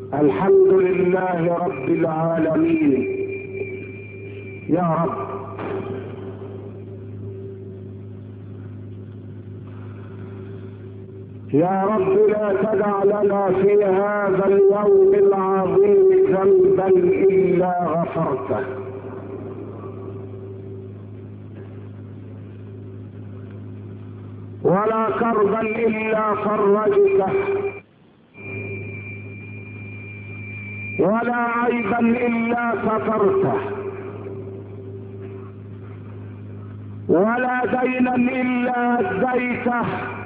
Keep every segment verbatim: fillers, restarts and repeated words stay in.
الحمد لله رب العالمين. يا رب يا رب لا تدع لنا في هذا اليوم العظيم ذنبا إلا غفرته، ولا كربا إلا فرجته، ولا عيبا إلا سترته، ولا دينا إلا أديته،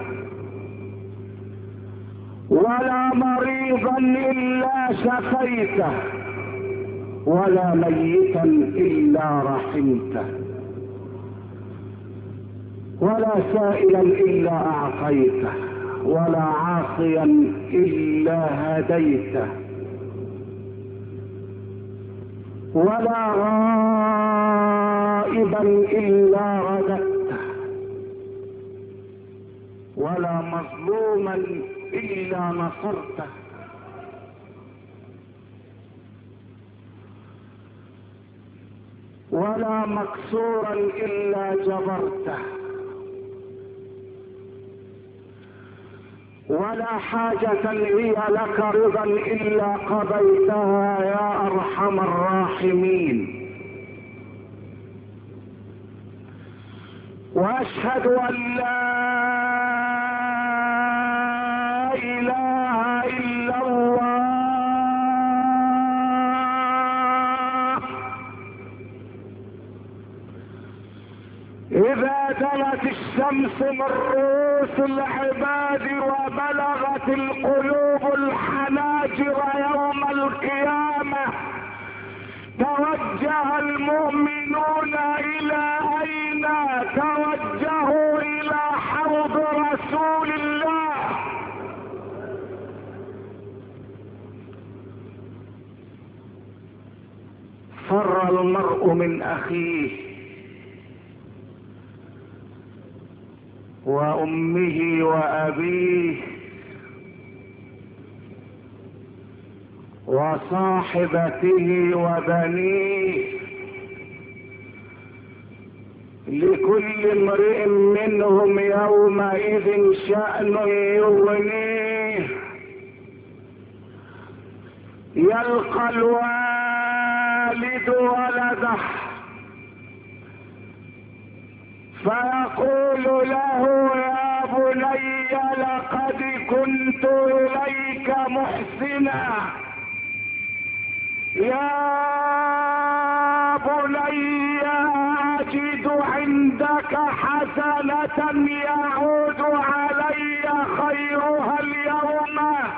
ولا مريضا إلا شفيته، ولا ميتا إلا رحمته، ولا سائلا إلا أعطيته، ولا عاصيا إلا هديته، ولا غائبا إلا رددته، ولا مظلوما إلا نصرته، ولا مكسورا إلا جبرته، ولا حاجة هي لك رضا إلا قضيتها يا أرحم الراحمين. وأشهد أن لا إله إلا الله. إذا دنت الشمس من رؤوس العباد وبلغت القلوب الحناجر يوم القيامة، توجه المؤمنون إلى أين؟ توجهوا إلى حوض رسول الله. فر المرء من أخيه وأمه وأبيه وصاحبته وبنيه، لكل امرئ منهم يومئذ شأن يغنيه. يلقى الوالد ولده فيقول له يا بني لقد كنت إليك محسنا، يا بني أجد عندك حسنة يعود علي خيرها اليوم،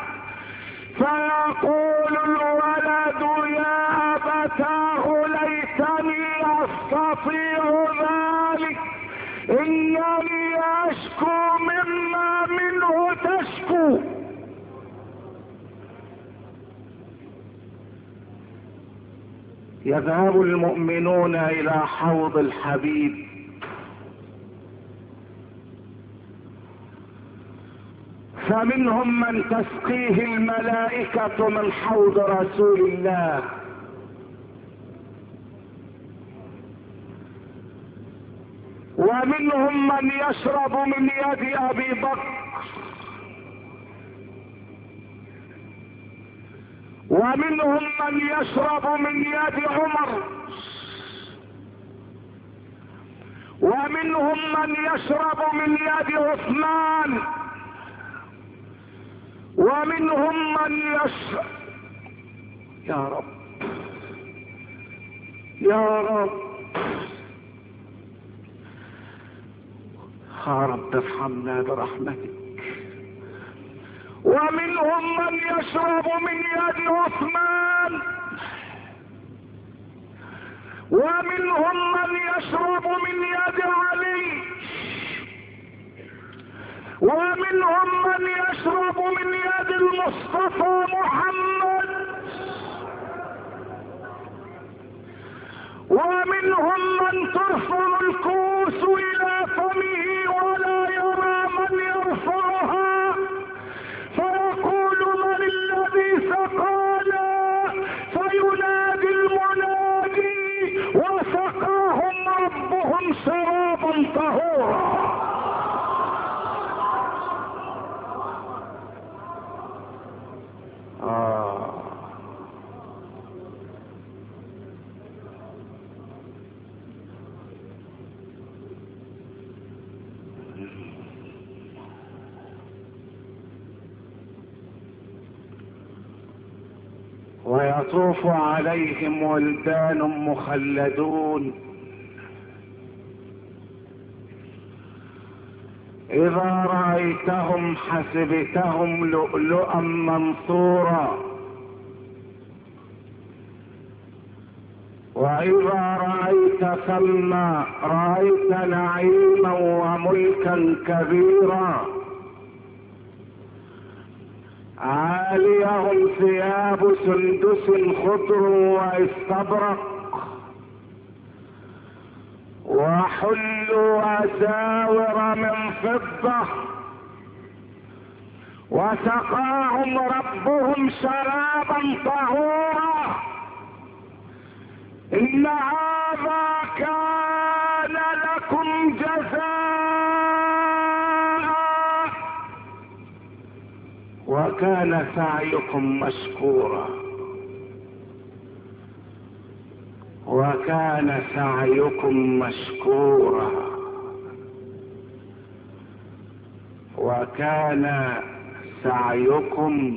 فيقول الولد يا أبتاه ليتني أستطيع ذلك، إنني أشكو مما منه تشكو. يذهب المؤمنون إلى حوض الحبيب، فمنهم من تسقيه الملائكة من حوض رسول الله، ومنهم من يشرب من يد أبي بكر، ومنهم من يشرب من يد عمر، ومنهم من يشرب من يد عثمان، ومنهم من يشرب. يا رب يا رب يا رب ارحمنا برحمتك. ومنهم من يشرب من يد عثمان، ومنهم من يشرب من يد علي، ومنهم من يشرب من يد المصطفى محمد، ومنهم من ترفع الكؤوس إلى فمه ولا يرى من يرفعها، فيقول من الذي سقاني طهورا. آه. ويطوف عليهم ولدان مخلدون إذا رأيتهم حسبتهم لؤلؤا منثورا، وإذا رأيت ثم رأيت نعيما وملكا كبيرا. عاليهم ثياب سندس خضر واستبرق، وحلوا أساور من فضة، وسقاهم ربهم شرابا طهورا. إن هذا كان لكم جزاء، وكان سعيكم مشكورا، وكان سعيكم مشكورا، وكان سعيكم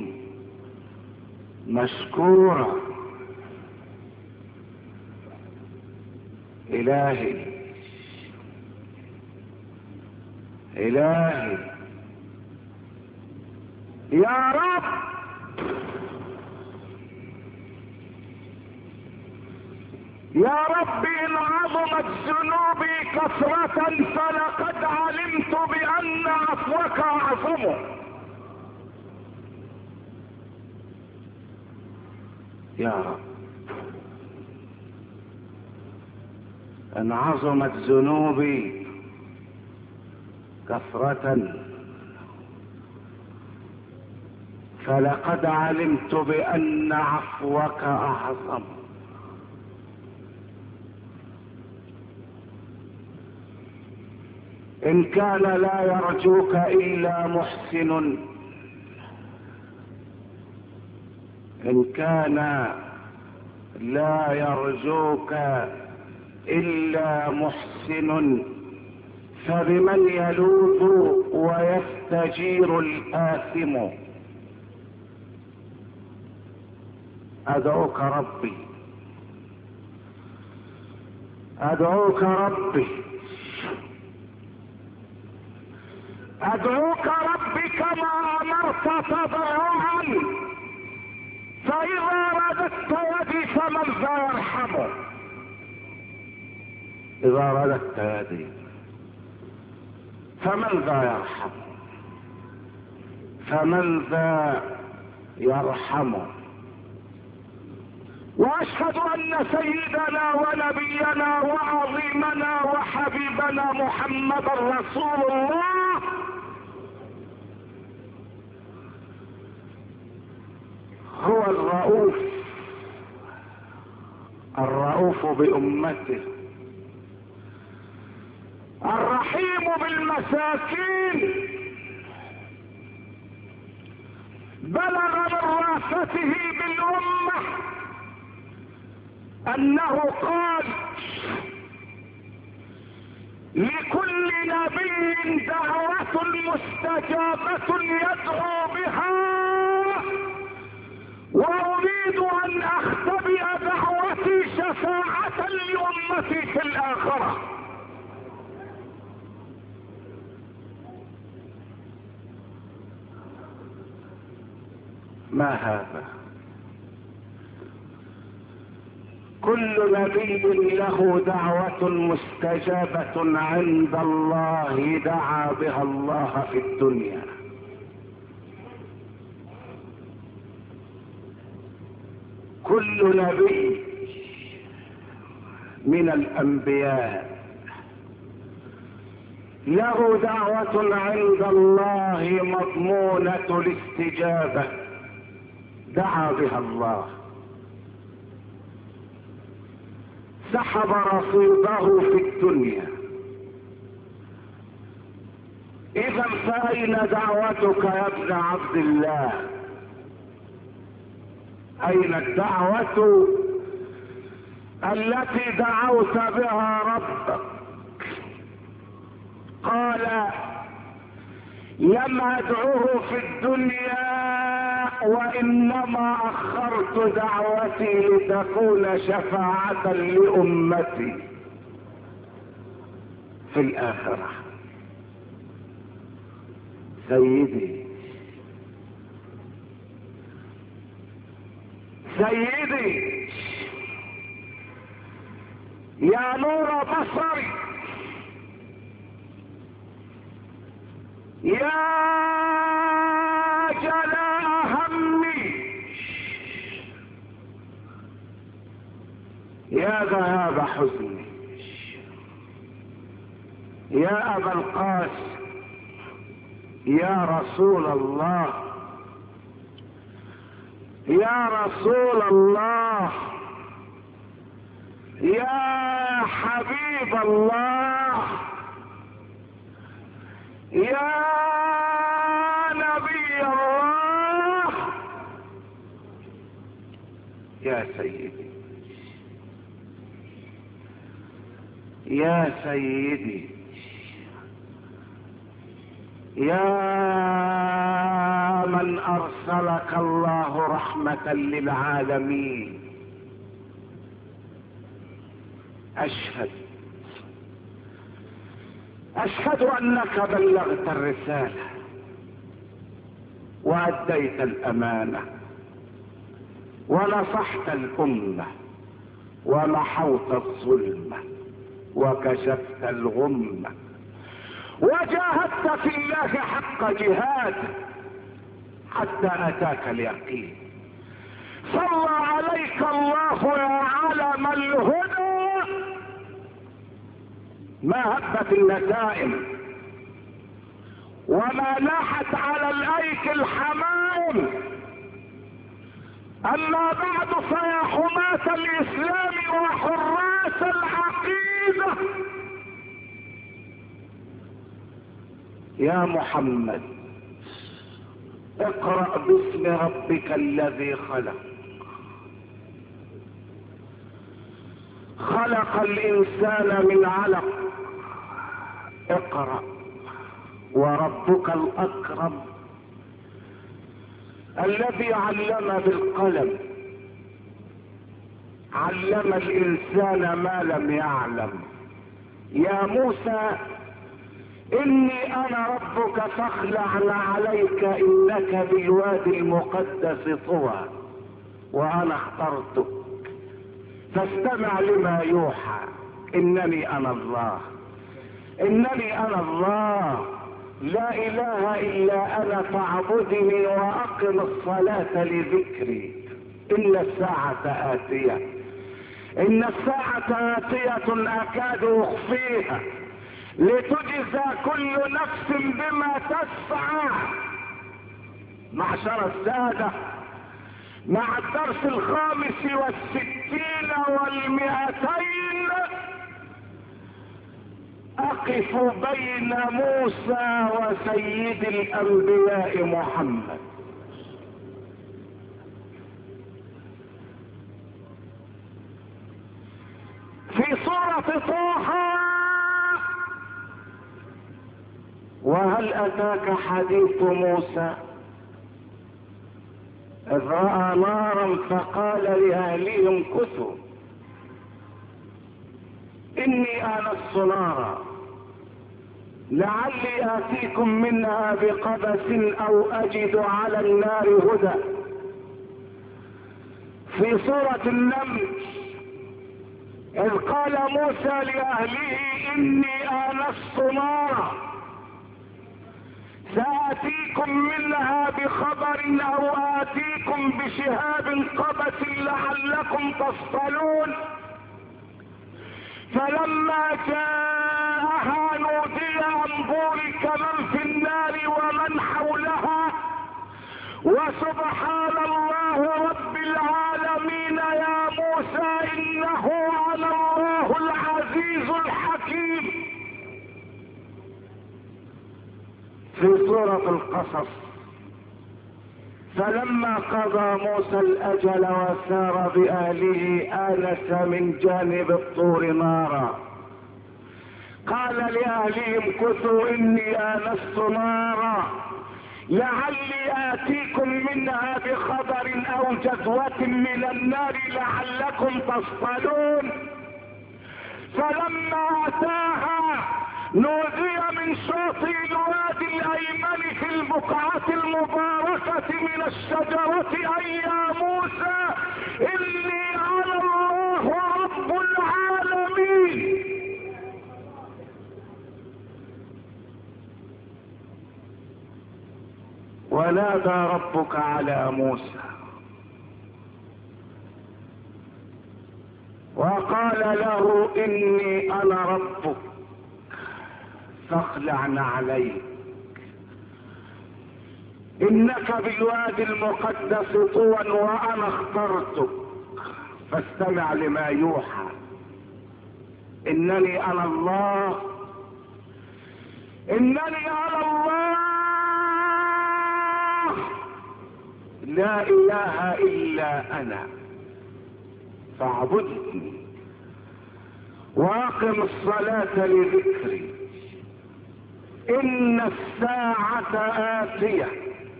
مشكورا. إلهي إلهي يا رب، يا رب إن عظمت ذنوبي كثرة فلقد علمت بأن عفوك أعظم. يا رب إن عظمت ذنوبي كثرة فلقد علمت بأن عفوك أعظم. إن كان لا يرجوك إلا محسن، إن كان لا يرجوك إلا محسن، فبمن يلوذ ويستجير الآثم. أدعوك ربي، أدعوك ربي، أدعوك ربي كما أمرت تضرعا، فإذا رددت يدي فمن ذا يرحمه. إذا رددت يدي فمن ذا يرحمه، فمن ذا يرحمه. وأشهد أن سيدنا ونبينا وعظيمنا وحبيبنا محمد رسول الله هو الرؤوف، الرؤوف بأمته، الرحيم بالمساكين. بلغ من رافته بالأمة أنه قال: لكل نبي دعوة مستجابة يدعو بها، وأريد أن أختبئ دعوتي شفاعة لأمتي في الآخرة. ما هذا؟ كل نبي له دعوة مستجابة عند الله دعا بها الله في الدنيا. كل نبي من الأنبياء له دعوة عند الله مضمونة الاستجابة دعا بها الله، سحب رصيده في الدنيا اذا فاين دعوتك يا ابن عبد الله؟ اين الدعوة التي دعوت بها ربك؟ قال لم ادعوه في الدنيا وانما اخرت دعوتي لتكون شفاعة لامتي في الاخرة. سيدي سيدي يا نور بصري، يا جلاء همي، يا ذهاب حزني، يا ابا القاسم، يا رسول الله، يا رسول الله، يا حبيب الله، يا نبي الله، يا سيدي يا سيدي، يا من ارسلك الله رحمة للعالمين. اشهد اشهد انك بلغت الرسالة واديت الامانة ونصحت الامة ومحوت الظلمة وكشفت الغمة وجاهدت في الله حق جهاد حتى اتاك اليقين. صلى عليك الله يا علم الهدى، ما هبت النسائم وما لاحت على الايك الحمائم. اما بعد فيا حماة الاسلام وحراس العقيدة، يا محمد اقرأ باسم ربك الذي خلق. خلق الانسان من علق. اقرأ وربك الاكرم الذي علم بالقلم، علم الانسان ما لم يعلم. يا موسى اني انا ربك فاخلع عليك انك بالوادي المقدس طوى وانا اخترتك فاستمع لما يوحى. انني انا الله، انني انا الله، لا اله الا انا فاعبدني واقم الصلاة لذكري. ان الساعة اتية، ان الساعة اتية اكاد اخفيها لتجزى كل نفس بما تسعى. معشر السادة، مع الدرس الخامس والستين والمئتين اقف بين موسى وسيد الانبياء محمد. في سورة طه: وهل اتاك حديث موسى اذ رأى نارا فقال لأهلهم كثوا اني آنست نارا لعلي آتيكم منها بقبس او اجد على النار هدى. في سورة النمل: اذ قال موسى لأهله اني آنست نارا سآتيكم منها بخبر او آتيكم بشهاب قبس لعلكم تصطلون. فلما جاءها نودي ان بورك من في النار ومن حولها وسبحان الله رب العالمين يا موسى انه انا الله العزيز الحكيم. في سورة القصص: فلما قضى موسى الأجل وسار بأهله آنس من جانب الطور نارا قال لأهلهم كثوا إني آنست نارا لعلي آتيكم منها بخبر أو جذوة من النار لعلكم تصطلون. فلما أتاها نودي من شاطئ الوادي الأيمن في البقعة المباركة من الشجرة أي يا موسى إني أنا الله رب العالمين. ونادى ربك على موسى وقال له إني أنا ربك فاخلع عليك إنك بالوادي المقدس طوى وأنا اخترتك فاستمع لما يوحى إنني أنا الله إنني أنا الله لا إله إلا أنا فاعبدني وأقم الصلاة لذكري إن الساعة آتية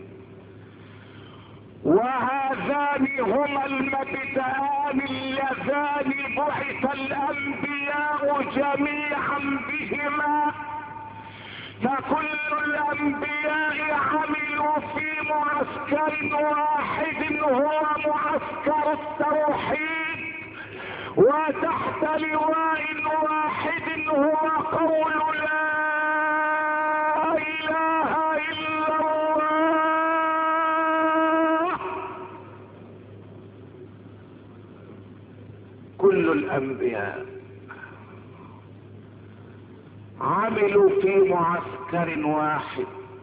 وهذان هما المبدأان اللذان بعث الأنبياء جميعا بهما فكل الأنبياء عملوا في معسكر واحد هو معسكر التوحيد وتحت لواء واحد هو قول لا إله إلا الله. كل الأنبياء عملوا في معسكر واحد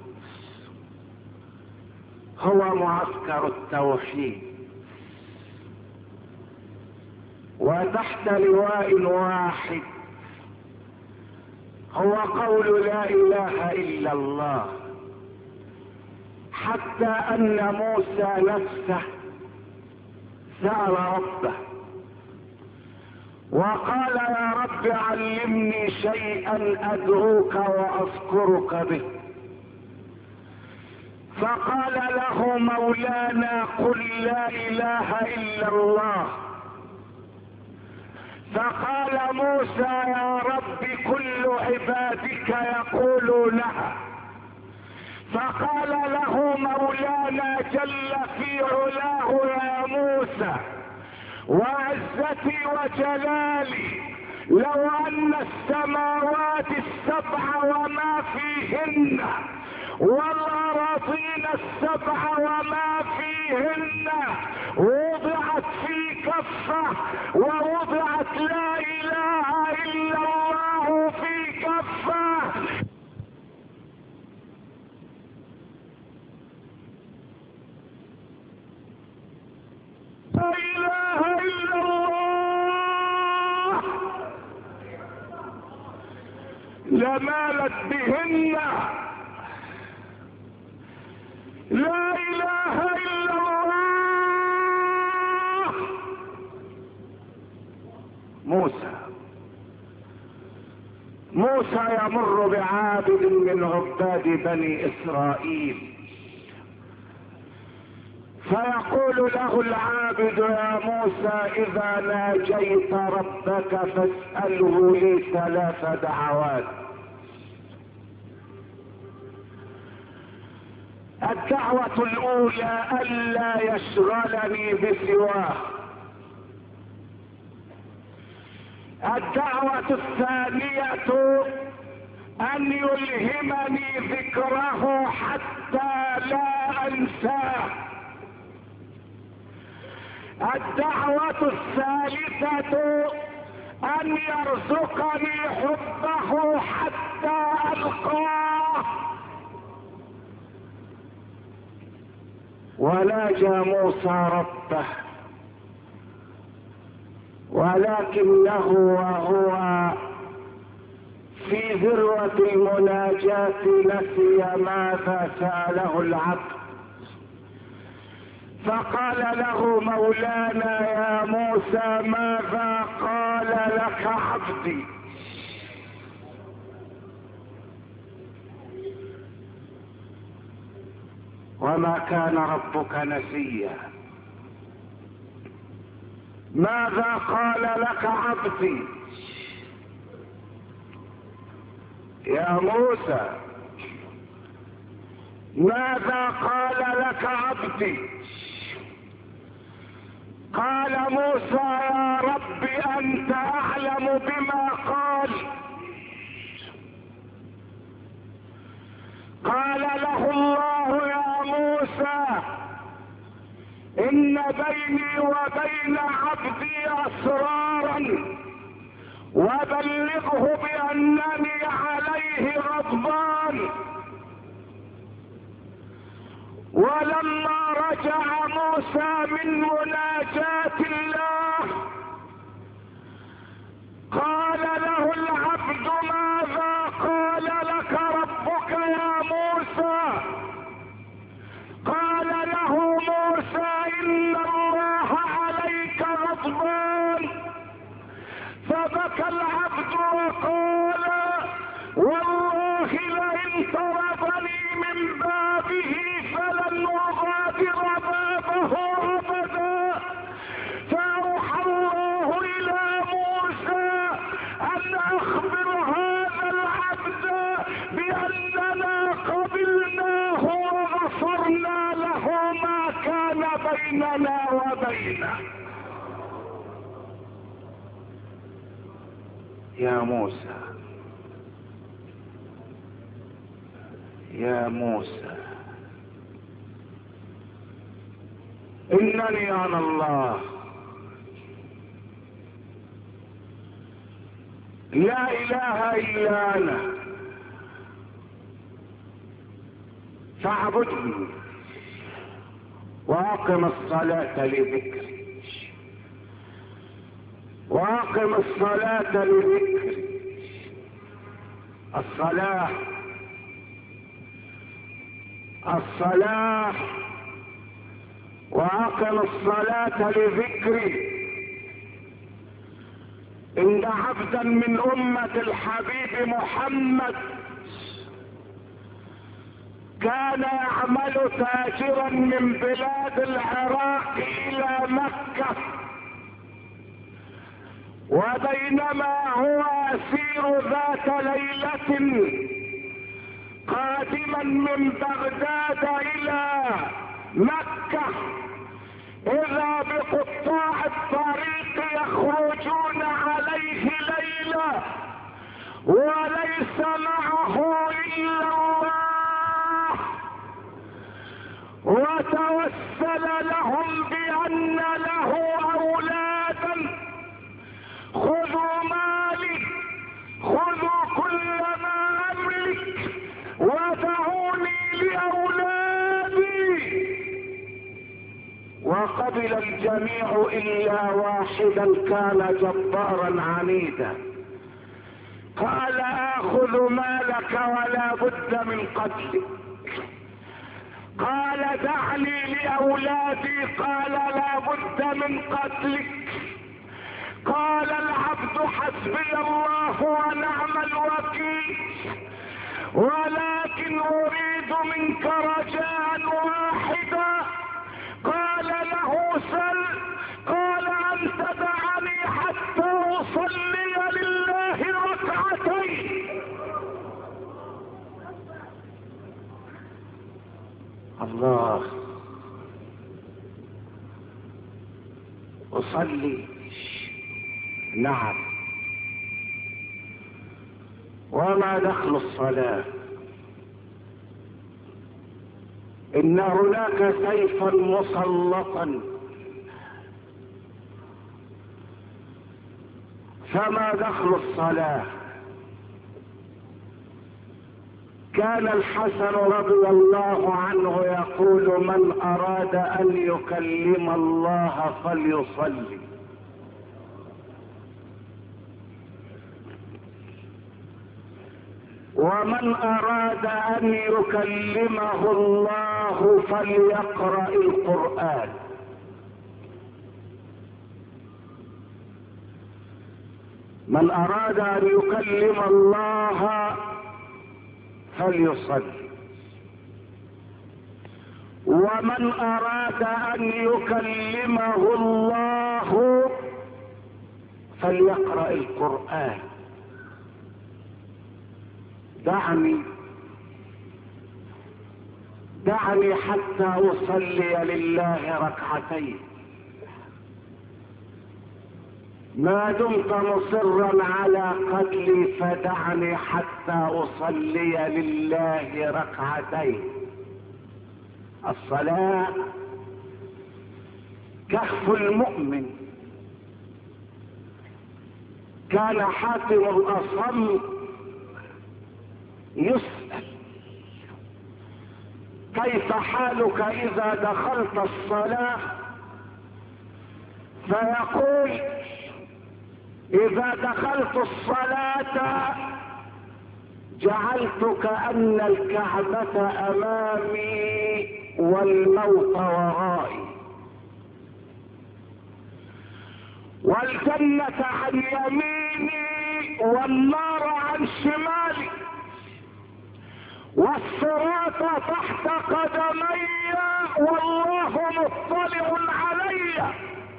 هو معسكر التوحيد وتحت لواء واحد هو قول لا إله إلا الله. حتى أن موسى نفسه سأل ربه وقال يا رب علمني شيئا أدعوك وأذكرك به فقال له مولانا قل لا إله إلا الله. فقال موسى يا رب كل عبادك يقولونها. فقال له مولانا جل في علاه يا موسى وعزتي وجلالي لو ان السماوات السبع وما فيهن والأراضين السبع وما فيهن وضعت في كفة ووضعت لا إله إلا الله في كفة لا إله إلا الله لمالت بهن لا إله إلا الله. موسى موسى يمر بعابد من عباد بني إسرائيل فيقول له العابد يا موسى إذا ناجيت ربك فاسأله لي ثلاث دعوات. الدعوة الأولى ألا يشغلني بسواه. الدعوة الثانية أن يلهمني ذكره حتى لا أنساه. الدعوة الثالثة أن يرزقني حبه حتى ألقاه. وناجى موسى ربه ولكنه وهو في ذروة المناجاة نسي ماذا سأله العبد، فقال له مولانا يا موسى ماذا قال لك عبدي؟ وما كان ربك نسيا. ماذا قال لك عبدي يا موسى؟ ماذا قال لك عبدي؟ قال موسى يا رب انت اعلم بما قال. قال له الله يا موسى ان بيني وبين عبدي اسرارا وبلغه بانني عليه غضبان. ولما رجع موسى من مناجاة الله قال له العبد ماذا قال لك ربك يا موسى؟ قال له موسى ان الله عليك غضبان. فبكى العبد وقال والله لئن طردني من بابه فلن اغادر بابه ابدا. فاوحى الله الى موسى ان اخبر هذا العبد باننا قبلناه وغفرنا له ما كان بيننا وبينه. يا موسى يا موسى انني انا الله لا اله الا انا فاعبدني واقم الصلاة لذكري واقم الصلاة لذكري. الصلاة الصلاة واقم الصلاة لذكري. ان عبدا من امة الحبيب محمد كان يعمل تاجرا من بلاد العراق الى مكة، وبينما هو يسير ذات ليلة قادما من بغداد الى مكة اذا بقطاع الطريق يخرجون عليه ليلة وليس معه الا الله، وتوسل لهم بان له اولادا. خذوا مالي خذوا كل ما املك ودعوني لاولادي. وقبل الجميع الا واحدا كان جبارا عنيدا. قال اخذ مالك ولا بد من قتلك. قال دعني لاولادي. قال لا بد من قتلك. قال العبد حسبي الله ونعم الوكيل، ولكن اريد منك رجاء واحدا. قال له سل. قال ان تدعني حتى اصلي لله ركعتين. الله. اصلي؟ نعم. وما دخل الصلاة؟ ان هناك سيفا مسلطا، فما دخل الصلاة؟ كان الحسن رضي الله عنه يقول من اراد ان يكلم الله فليصلي. ومن اراد ان يكلمه الله فليقرأ القرآن. من اراد ان يكلم الله فليصلي، ومن اراد ان يكلمه الله فليقرأ القرآن. دعني دعني حتى اصلي لله ركعتين. ما دمت مصرا على قتلي فدعني حتى اصلي لله ركعتين. الصلاة كهف المؤمن. كان حاتم الأصم يسأل: كيف حالك إذا دخلت الصلاة؟ فيقول: إذا دخلت الصلاة جعلت كأن الكعبة أمامي والموت ورائي، والجنة عن يميني والنار عن شمالي، والصراط تحت قدمي والله مطلع علي.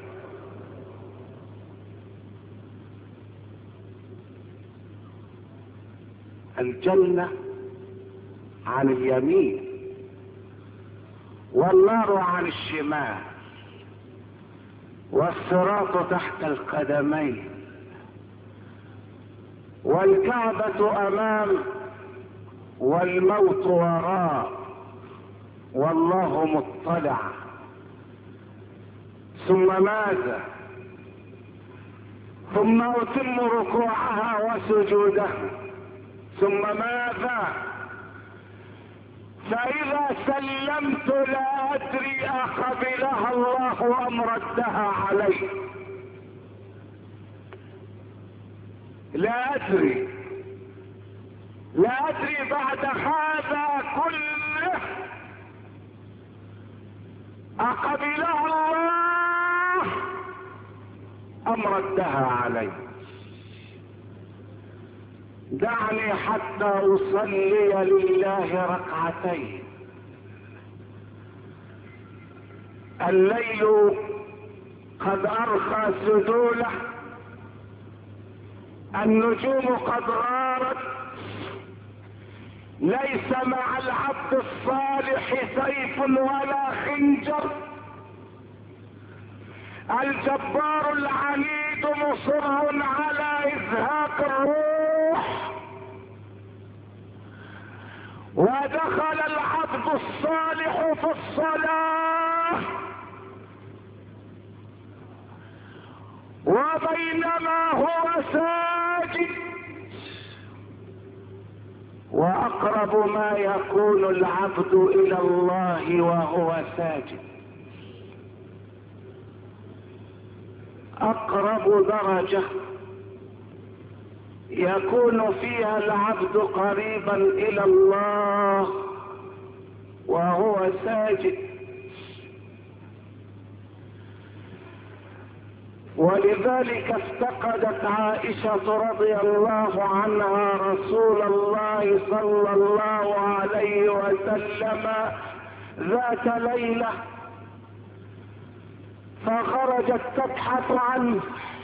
الجنة عن اليمين والنار عن الشمال والصراط تحت القدمين والكعبة امام والموت وراء والله مطلع. ثم ماذا؟ ثم اتم ركوعها وسجودها. ثم ماذا؟ فإذا سلمت لا أدري أقبلها الله أم ردها علي. لا أدري لا أدري بعد هذا كله أقبلها الله أم ردها علي. دعني حتى أصلي لله ركعتين. الليل قد أرخى سدوله، النجوم قد غارت، ليس مع العبد الصالح سيف ولا خنجر. الجبار العنيد مصر على إزهاق الروح، ودخل العبد الصالح في الصلاة وبينما هو ساجد، وأقرب ما يكون العبد إلى الله وهو ساجد. أقرب درجة يكون فيها العبد قريبا إلى الله وهو ساجد. ولذلك افتقدت عائشة رضي الله عنها رسول الله صلى الله عليه وسلم ذات ليلة، فخرجت تبحث عنه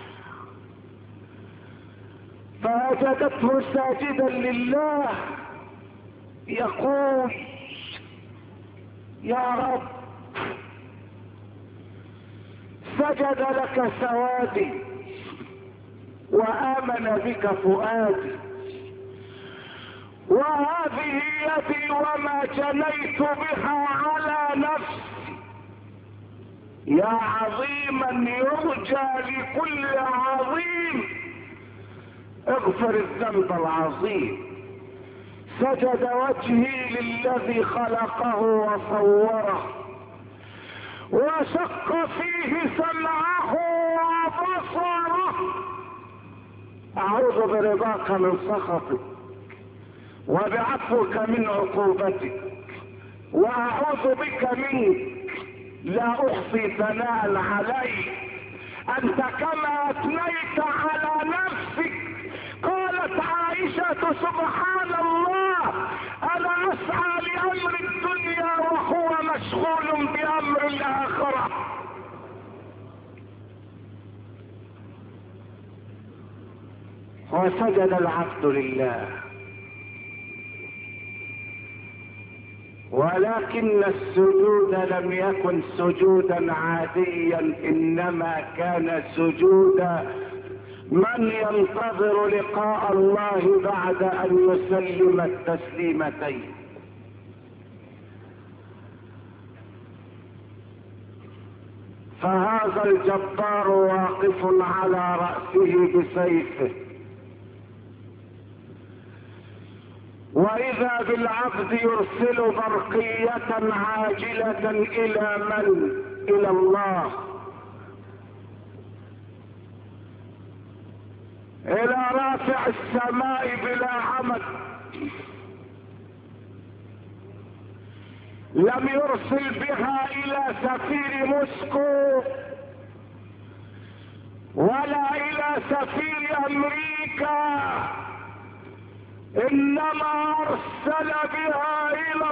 فوجدته ساجدا لله يقول: يا رب، سجد لك سوادي وآمن بك فؤادي، وهذه يدي وما جنيت بها على نفسي. يا عظيما يرجى لكل عظيم، اغفر الذنب العظيم. سجد وجهي للذي خلقه وصوره، وشق فيه سمعه وبصره. اعوذ برضاك من سخطك وبعفوك من عقوبتك، واعوذ بك منك لا احصي ثناء عليك انت كما اثنيت على نفسك. قالت عائشة سبحان الله انا اسعى لامر الدنيا وهو مشغول بامر الاخرة. وسجد العبد لله، ولكن السجود لم يكن سجودا عاديا، انما كان سجودا من ينتظر لقاء الله بعد ان يسلم التسليمتين. فهذا الجبار واقف على رأسه بسيفه، واذا بالعبد يرسل برقية عاجلة الى من؟ الى الله، الى رافع السماء بلا عمد. لم يرسل بها الى سفير موسكو ولا الى سفير امريكا، انما ارسل بها الى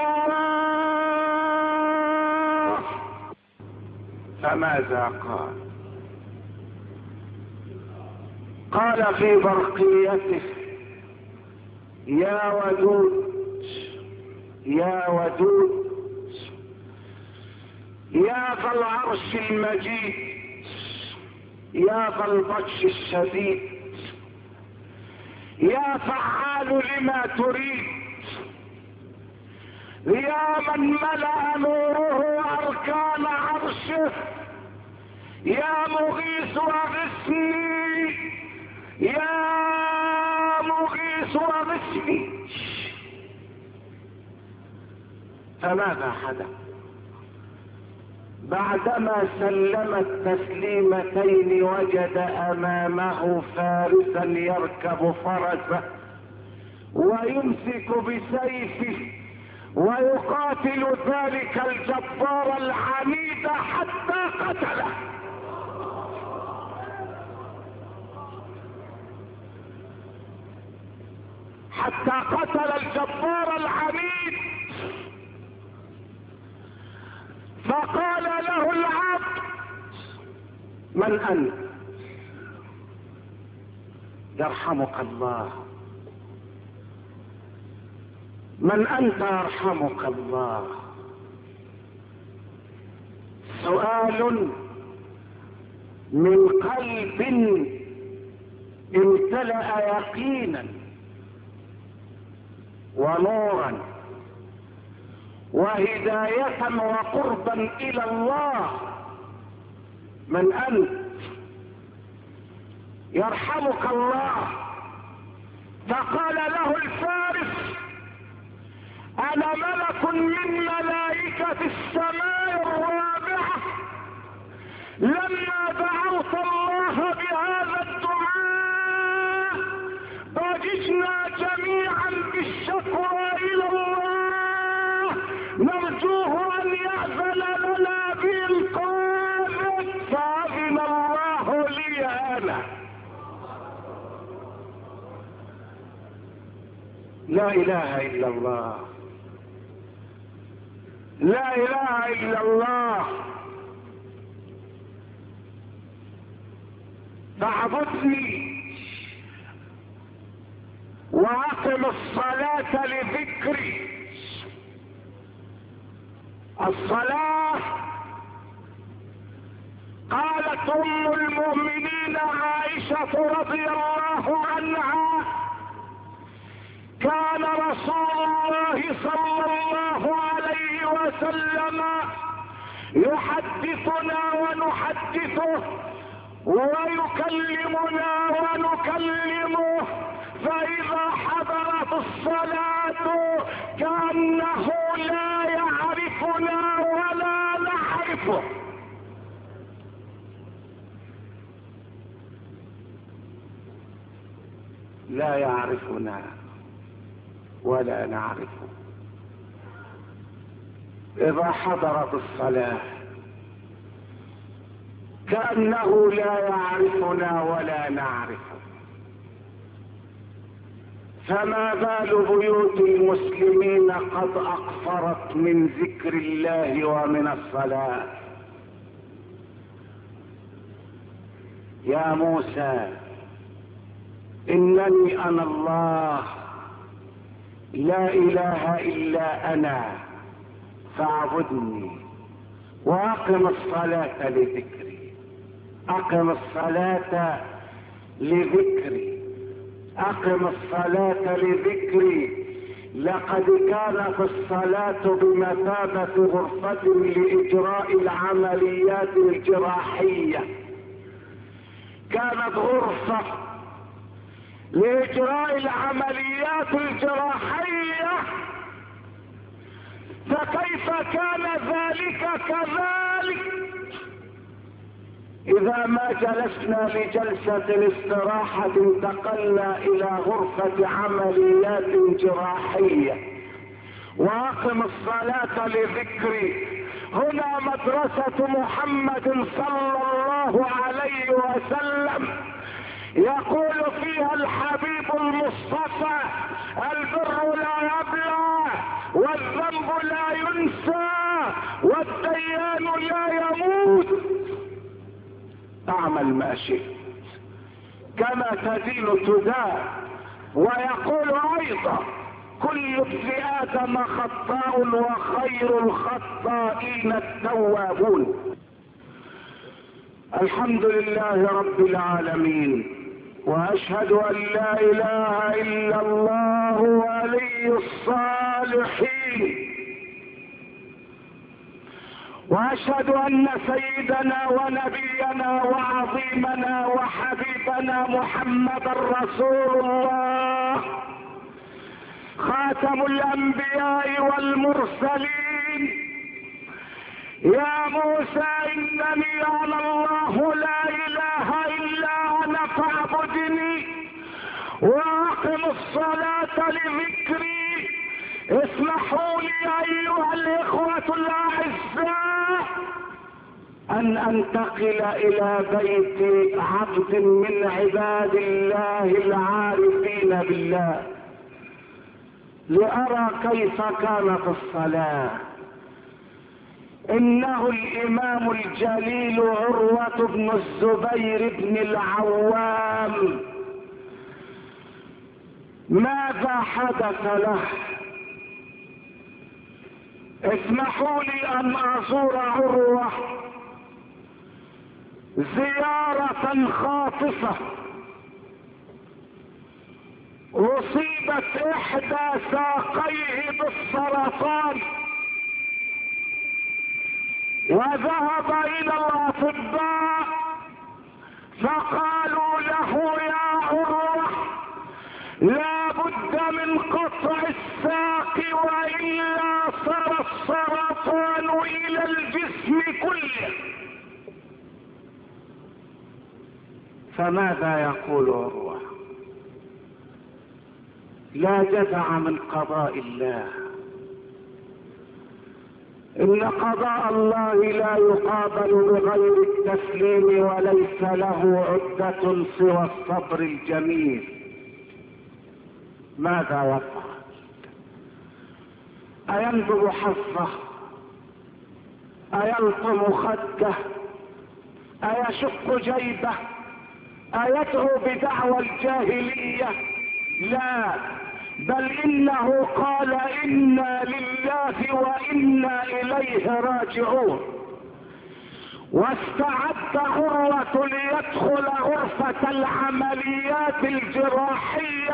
الله. فماذا قال؟ قال في برقيته يا ودود يا ودود يا ذا العرش المجيد يا ذا البطش الشديد يا فعال لما تريد يا من ملأ نوره أركان عرشه يا مغيث أغثني يا مغيث أغثني. فماذا حدث؟ بعدما سلم التسليمتين وجد امامه فارسا يركب فرسه ويمسك بسيفه ويقاتل ذلك الجبار العنيد حتى قتله. حتى قتل الجبار العنيد. فقال له العبد من انت؟ يرحمك الله. من انت يرحمك الله؟ سؤال من قلب امتلأ يقينا ونورا وهداية وقربا الى الله. من انت؟ يرحمك الله. فقال له الفارس انا ملك من ملائكة السماء الرابعة، لما دعوت الله بهذا الدعاء ضججنا جميعا بالشكوى الى الله، نرجوه ان يأذن لنا بإنقاذ. فأذن الله لي انا. لا اله الا الله، لا اله الا الله. فاعبدني واقم الصلاة لذكري. الصلاة قالت ام المؤمنين عائشة رضي الله عنها كان رسول الله صلى الله عليه وسلم يحدثنا ونحدثه ويكلمنا ونكلمه، فإذا حضرت الصلاة كأنه لا يعرفنا ولا نعرفه. لا يعرفنا ولا نعرفه. إذا حضرت الصلاة كأنه لا يعرفنا ولا نعرفه. فما بال بيوت المسلمين قد أقفرت من ذكر الله ومن الصلاة. يا موسى إنني أنا الله لا إله إلا أنا فاعبدني وأقم الصلاة لذكري. أقم الصلاة لذكري أقم الصلاة لذكري. لقد كانت الصلاة بمثابة غرفة لإجراء العمليات الجراحية، كانت غرفة لإجراء العمليات الجراحية، فكيف كان ذلك كذلك إذا ما جلسنا لجلسة الاستراحة انتقلنا إلى غرفة عمليات جراحية. وأقم الصلاة لذكري هنا مدرسة محمد صلى الله عليه وسلم، يقول فيها الحبيب المصطفى: البر لا يبلى والذنب لا ينسى والديان لا يموت. اعمل ما شئت كما تدين تدان. ويقول ايضا: كل ابن ادم خطاء وخير الخطائين التوابون. الحمد لله رب العالمين، واشهد ان لا اله الا الله ولي الصالحين، واشهد ان سيدنا ونبينا وعظيمنا وحبيبنا محمدا رسول الله خاتم الانبياء والمرسلين. يا موسى انني انا الله لا اله الا انا فاعبدني واقم الصلاة لذكري. اسمحوا لي ايها الاخوة الاعزاء ان انتقل الى بيت عبد من عباد الله العارفين بالله لارى كيف كانت الصلاة. انه الامام الجليل عروة بن الزبير بن العوام. ماذا حدث له؟ اسمحوا لي ان ازور عروة زيارة خاطفة. اصيبت احدى ساقيه بالسرطان وذهب الى الاطباء فقالوا له: يا عروة لا بد من قطع الساق والا صار السرطان الى الجسم كله. فماذا يقول عروة؟ لا جزع من قضاء الله. ان قضاء الله لا يقابل بغير التسليم وليس له عدة سوى الصبر الجميل. ماذا يفعل؟ اينبذ حظه؟ ايلطم خده؟ ايشق جيبه؟ ايدعو بدعوى الجاهلية؟ لا، بل انه قال: انا لله وانا اليه راجعون. واستعد عروة ليدخل غرفة العمليات الجراحية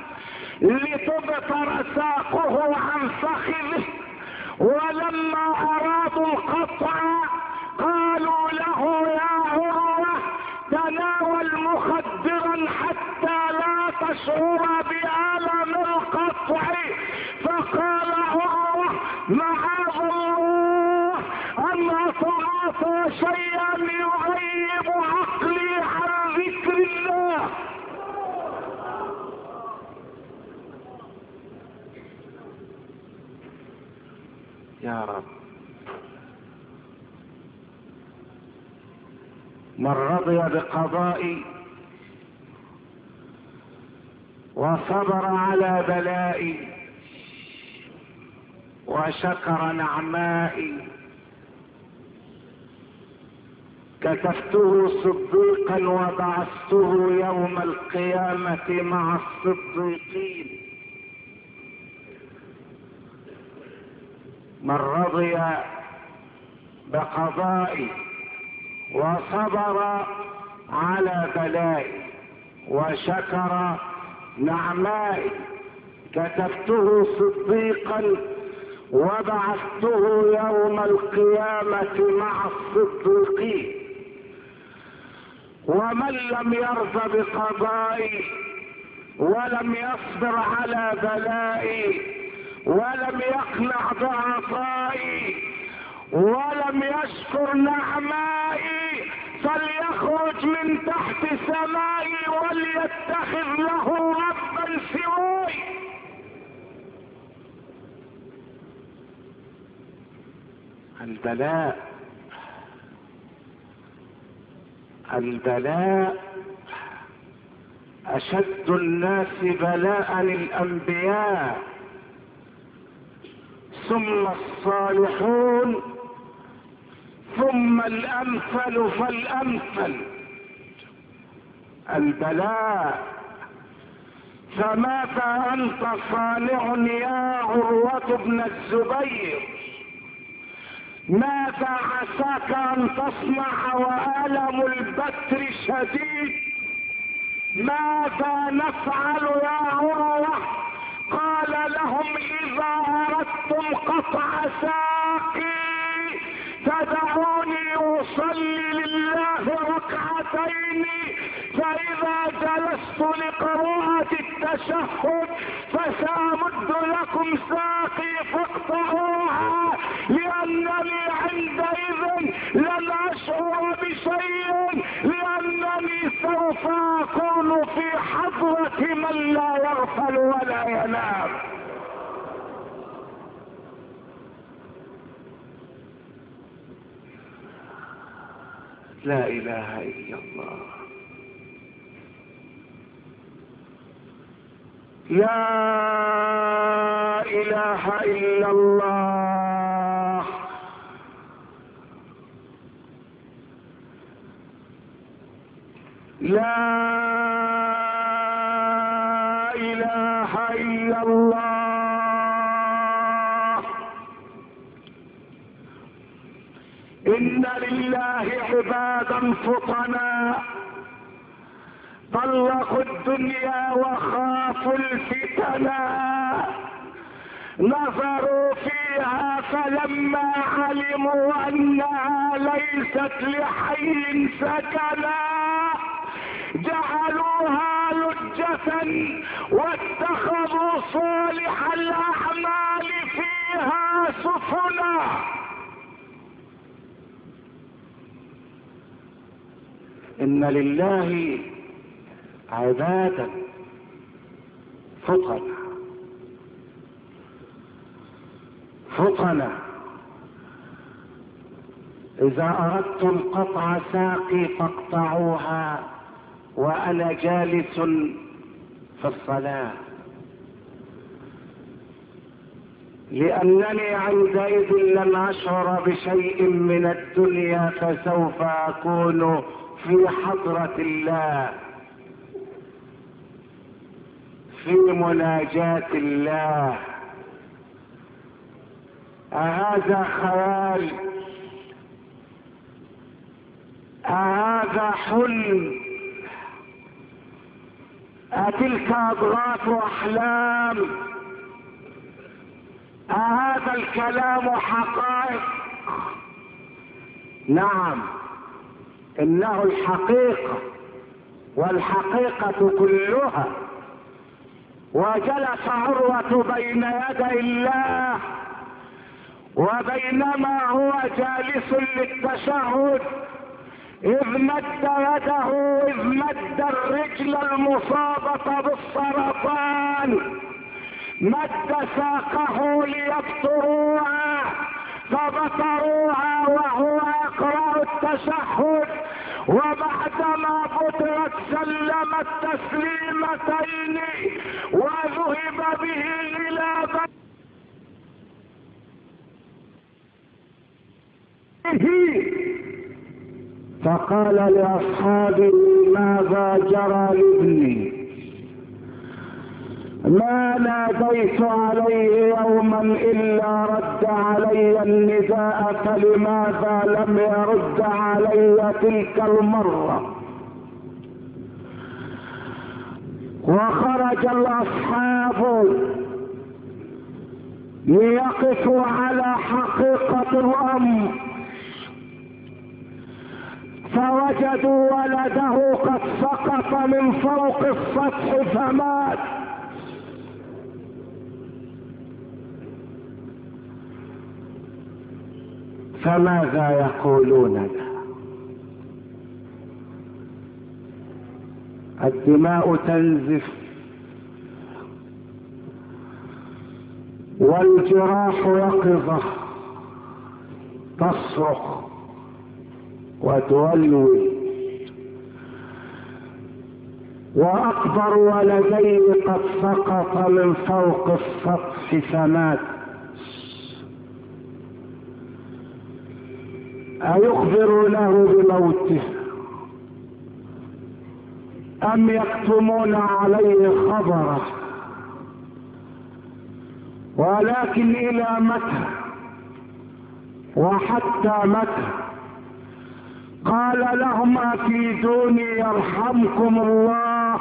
لتبتر ساقه عن فخذه. ولما ارادوا القطع قالوا له: يا عروة تناول مخدرا حتى لا تشعر بألم القطع. فقال عروة: معاذ الله ان اتعاطى شيئا يغيب عقلي عن ذكر الله. يا رب. من رضي بقضائي وصبر على بلائي وشكر نعمائي كتبته صديقا وبعثته يوم القيامة مع الصديقين. من رضي بقضائي وصبر على بلائي وشكر نعمائي كتبته صديقا وبعثته يوم القيامة مع الصديقين. ومن لم يرضى بقضائي ولم يصبر على بلائي ولم يقنع بعطائي ولم يشكر نعمائي فليخرج من تحت سمائي وليتخذ له ربا سواي. البلاء البلاء أشد الناس بلاء الأنبياء ثم الصالحون ثم الأمثل فالأمثل. البلاء. فماذا أنت صانع يا عروة بن الزبير؟ ماذا عساك أن تصنع وألم البتر شديد؟ ماذا نفعل يا عروة؟ قال لهم إذا أردتم قطع ساقي تدعوني أصلي لله ركعتين، فإذا جلست لقراءة التشهد فسأمد لكم ساقي فاقطعوها، لأنني عندئذ لن أشعر بشيء، لأنني سوف أكون في حضرة من لا يغفل ولا ينام. لا إله إلا الله. لا إله إلا الله. لا إله إلا الله. إن لله عبادا فطنا طلقوا الدنيا وخافوا الفتنا، نظروا فيها فلما علموا أنها ليست لحي سكنا جعلوها لجة واتخذوا صالح الأعمال فيها سفنا. إن لله عبادا فطنا فطنا إذا أردتم قطع ساقي فاقطعوها وأنا جالس في الصلاة، لأنني عندئذ لن أشعر بشيء من الدنيا فسوف أكون في حضرة الله في مناجاة الله. أهذا خيال؟ أهذا حلم؟ أتلك أضغاث أحلام؟ أهذا الكلام حقائق؟ نعم، إنه الحقيقة، والحقيقة كلها. وجلس عروة بين يدي الله، وبينما هو جالس للتشهد إذ مد يده إذ مد الرجل المصابة بالسرطان، مد ساقه ليبتروها فبطروها وهو يقرأ التشهد، وبعدما فترت سلم التسليمتين وذهب به الى بيته. فقال لاصحابه ماذا جرى لابني؟ ما ناديت عليه يوما الا رد علي النداء، فلماذا لم يرد علي تلك المرة؟ وخرج الاصحاب ليقفوا على حقيقة الامر، فوجدوا ولده قد سقط من فوق السطح فمات. فماذا يقولون له؟ الدماء تنزف والجراح يقظة تصرخ وتولول، واكبر ولديه قد سقط من فوق السطح فمات. أيخبرونه بموته أم يكتمون عليه خبره؟ ولكن إلى متى وحتى متى؟ قال لهم أفيدوني يرحمكم الله،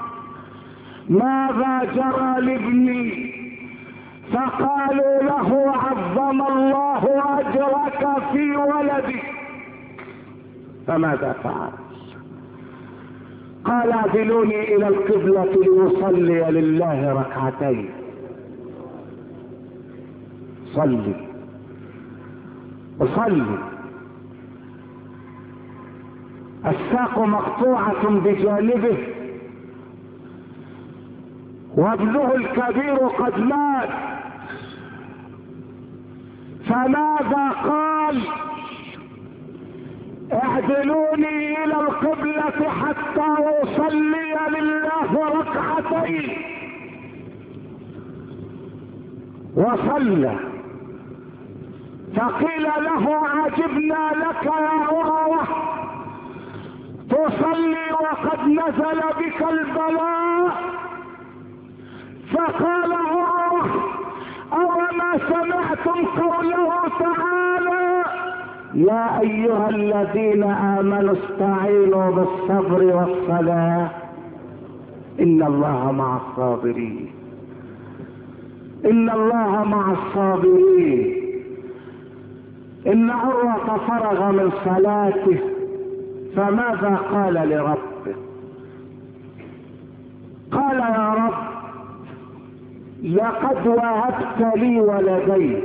ماذا جرى لابني؟ فقالوا له عظم الله اجرك في ولدك. فماذا فعل؟ قال اعدلوني الى القبلة ليصلي لله ركعتين. صلي وصلي. الساق مقطوعة بجانبه وابنه الكبير قد مات، فماذا قال؟ اعدلوني الى القبلة حتى اصلي لله ركعتين. وصلى. فقيل له عجبنا لك يا عروة، تصلي وقد نزل بك البلاء. فقال عروة أوما سمعتم قوله تعالى يا أيها الذين آمنوا استعينوا بالصبر والصلاة إن الله مع الصابرين. إن الله مع الصابرين. إن عروة فرغ من صلاته فماذا قال لربه؟ قال يا رب لقد وهبت لي ولدين،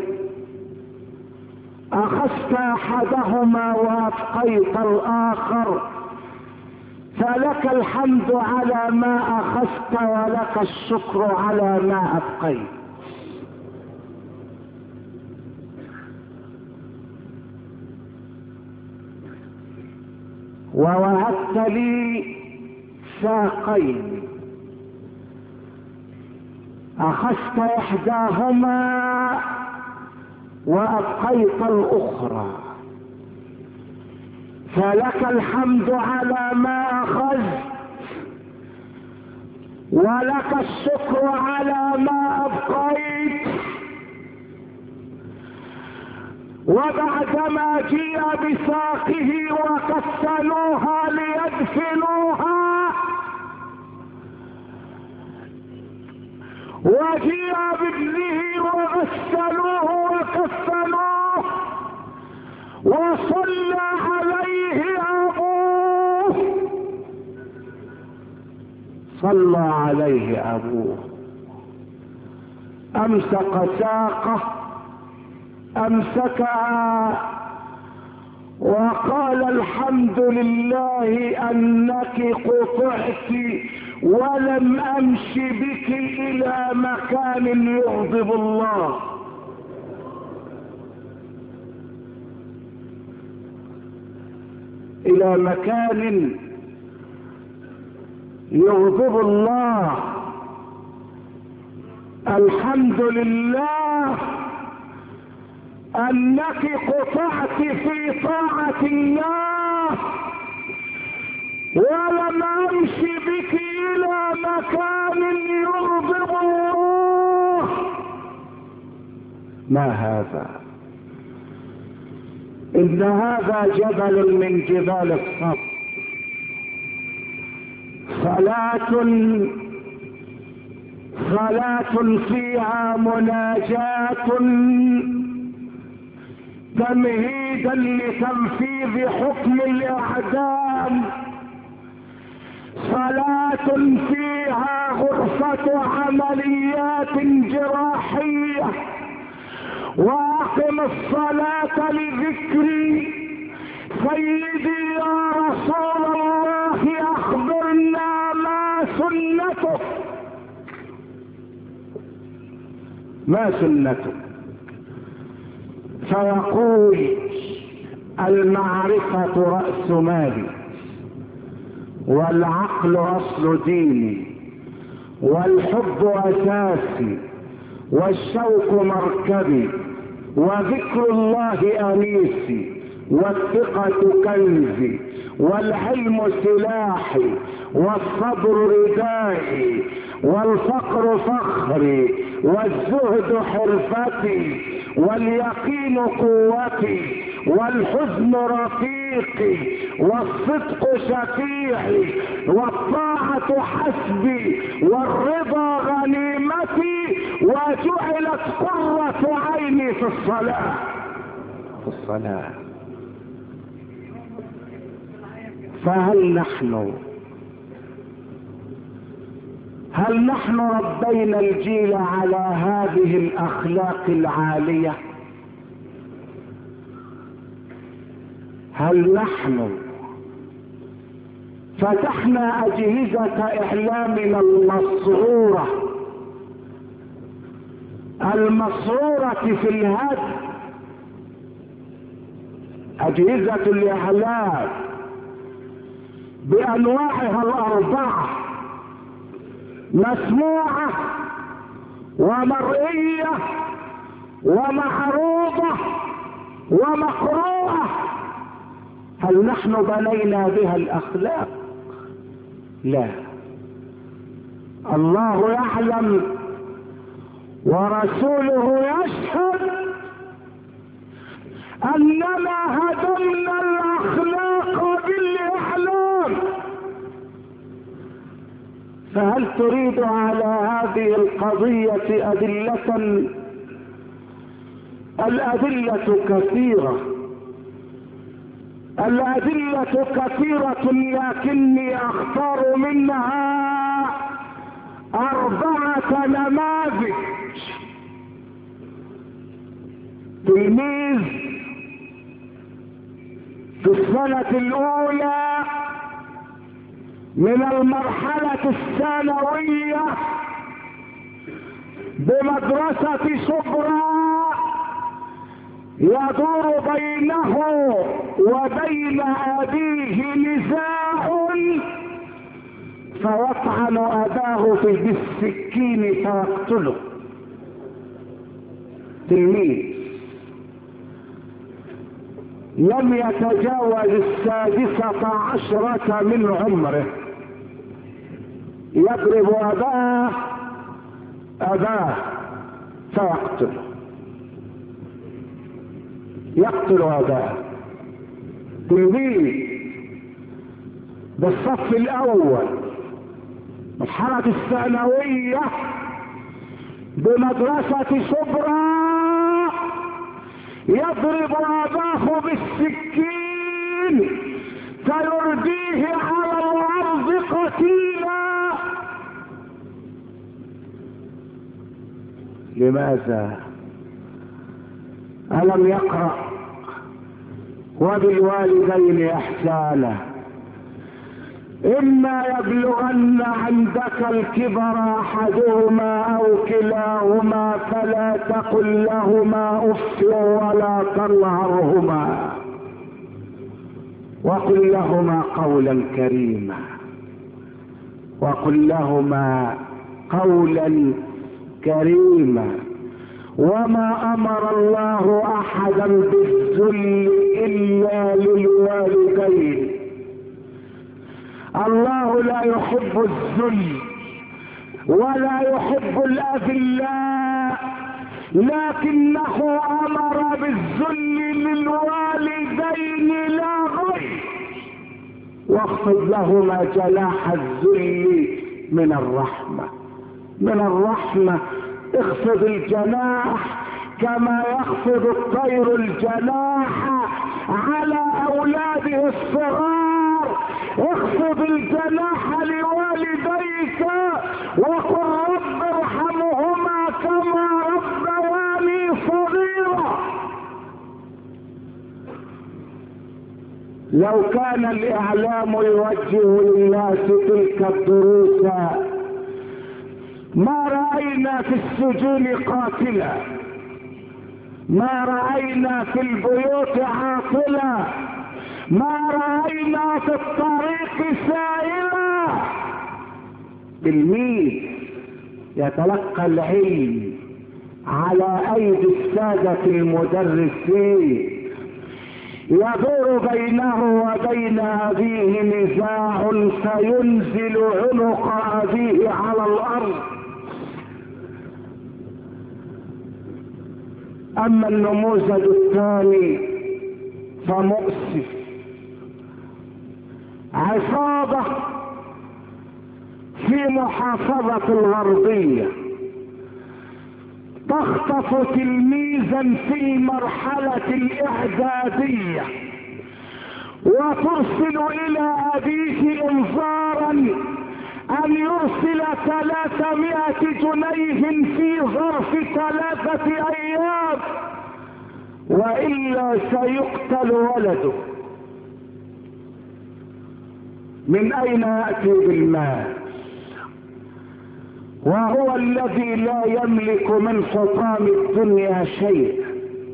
أخذت أحدهما وأبقيت الآخر، فلك الحمد على ما أخذت ولك الشكر على ما أبقيت. ووهبت لي ساقين، أخذت إحداهما وأبقيت الأخرى، فلك الحمد على ما أخذت ولك الشكر على ما أبقيت. وبعدما جيء بساقه وكفنوها ليدفنوها، وجيء بابنه وغسلوه وكفنوه، وصلى عليه أبوه صلى عليه أبوه أمسك ساقه، أمسكها وقال الحمد لله أنك قطعت ولم أمش بك إلى مكان يغضب الله. الى مكان يغضب الله. الحمد لله انك قطعت في طاعة الله، ولم امشي بك الى مكان يغضب الله. ما هذا؟ ان هذا جبل من جبال الصبر. صلاة صلاة فيها مناجاة تمهيدا لتنفيذ حكم الاعدام. صلاة فيها غرفة عمليات جراحية. واقم الصلاة لذكري سيدي يا رسول الله، اخبرنا ما سنته. ما سنته؟ فيقول المعرفة رأس مالي، والعقل اصل ديني، والحب اساسي، والشوق مركبي، وذكر الله انيسي، والثقة كنزي، والعلم سلاحي، والصبر ردائي، والفقر فخري، والزهد حرفتي، واليقين قوتي، والحزن رفيقي، والصدق شفيعي، والطاعة حسبي، والرضا غنيمتي، وجعلت قرة عيني في الصلاة. في الصلاة. فهل نحن هل نحن ربينا الجيل على هذه الاخلاق العالية؟ هل نحن فتحنا اجهزة اعلامنا المسرورة المسرورة في الهدف، اجهزة الاعلام بانواعها الاربعة، مسموعة ومرئية ومعروضة ومقروءة، هل نحن بنينا بها الاخلاق؟ لا. الله يعلم ورسوله يشهد اننا هدمنا الاخلاق بالاعلام. فهل تريد على هذه القضية أدلة؟ الأدلة كثيرة، الأدلة كثيرة، لكني أختار منها أربعة نماذج. تلميذ في السنة الأولى من المرحلة الثانوية بمدرسة شبرا، يدور بينه وبين أبيه نزاع، فيطعن أباه بالسكين فيقتله. تلميذ لم يتجاوز السادسة عشرة من عمره، يضرب أباه أباه فيقتله، يقتل أباه. تلميذ بالصف الأول مرحلة الثانوية بمدرسة شبرا، يضرب أباه بالسكين فيرديه على الأرض قتيلا. لماذا؟ ألم يقرأ وبالوالدين إحسانا إما يبلغن عندك الكبر أحدهما أو كلاهما فلا تقل لهما أف ولا تنهرهما وقل لهما قولا كريما، وقل لهما قولا كريما. وما امر الله احدا بالذل الا للوالدين. الله لا يحب الذل ولا يحب الاذلاء، لكنه امر بالذل للوالدين لا غير. واخفض لهما جناح الذل من الرحمه. من الرحمه اخفض الجناح كما يخفض الطير الجناح على اولاده الصغار. اخفض الجناح لوالديك وقل رب ارحمهما كما ربياني صغيرا. لو كان الاعلام يوجه للناس تلك الدروس ما رأينا في السجون قاتلا، ما رأينا في البيوت عاطلا، ما رأينا في الطريق سائلا. تلميذ يتلقى العلم على ايدي السادة المدرسين، يدور بينه وبين ابيه نزاع فينزل عنق ابيه على الارض. اما النموذج الثاني فمؤسف. عصابة في محافظة الغربية تخطف تلميذا في المرحلة الاعدادية وترسل الى ابيه انذارا ان يرسل ثلاثمائة جنيه في ظرف ثلاثة ايام والا سيقتل ولده. من اين يأتي بالمال وهو الذي لا يملك من حطام الدنيا شيء؟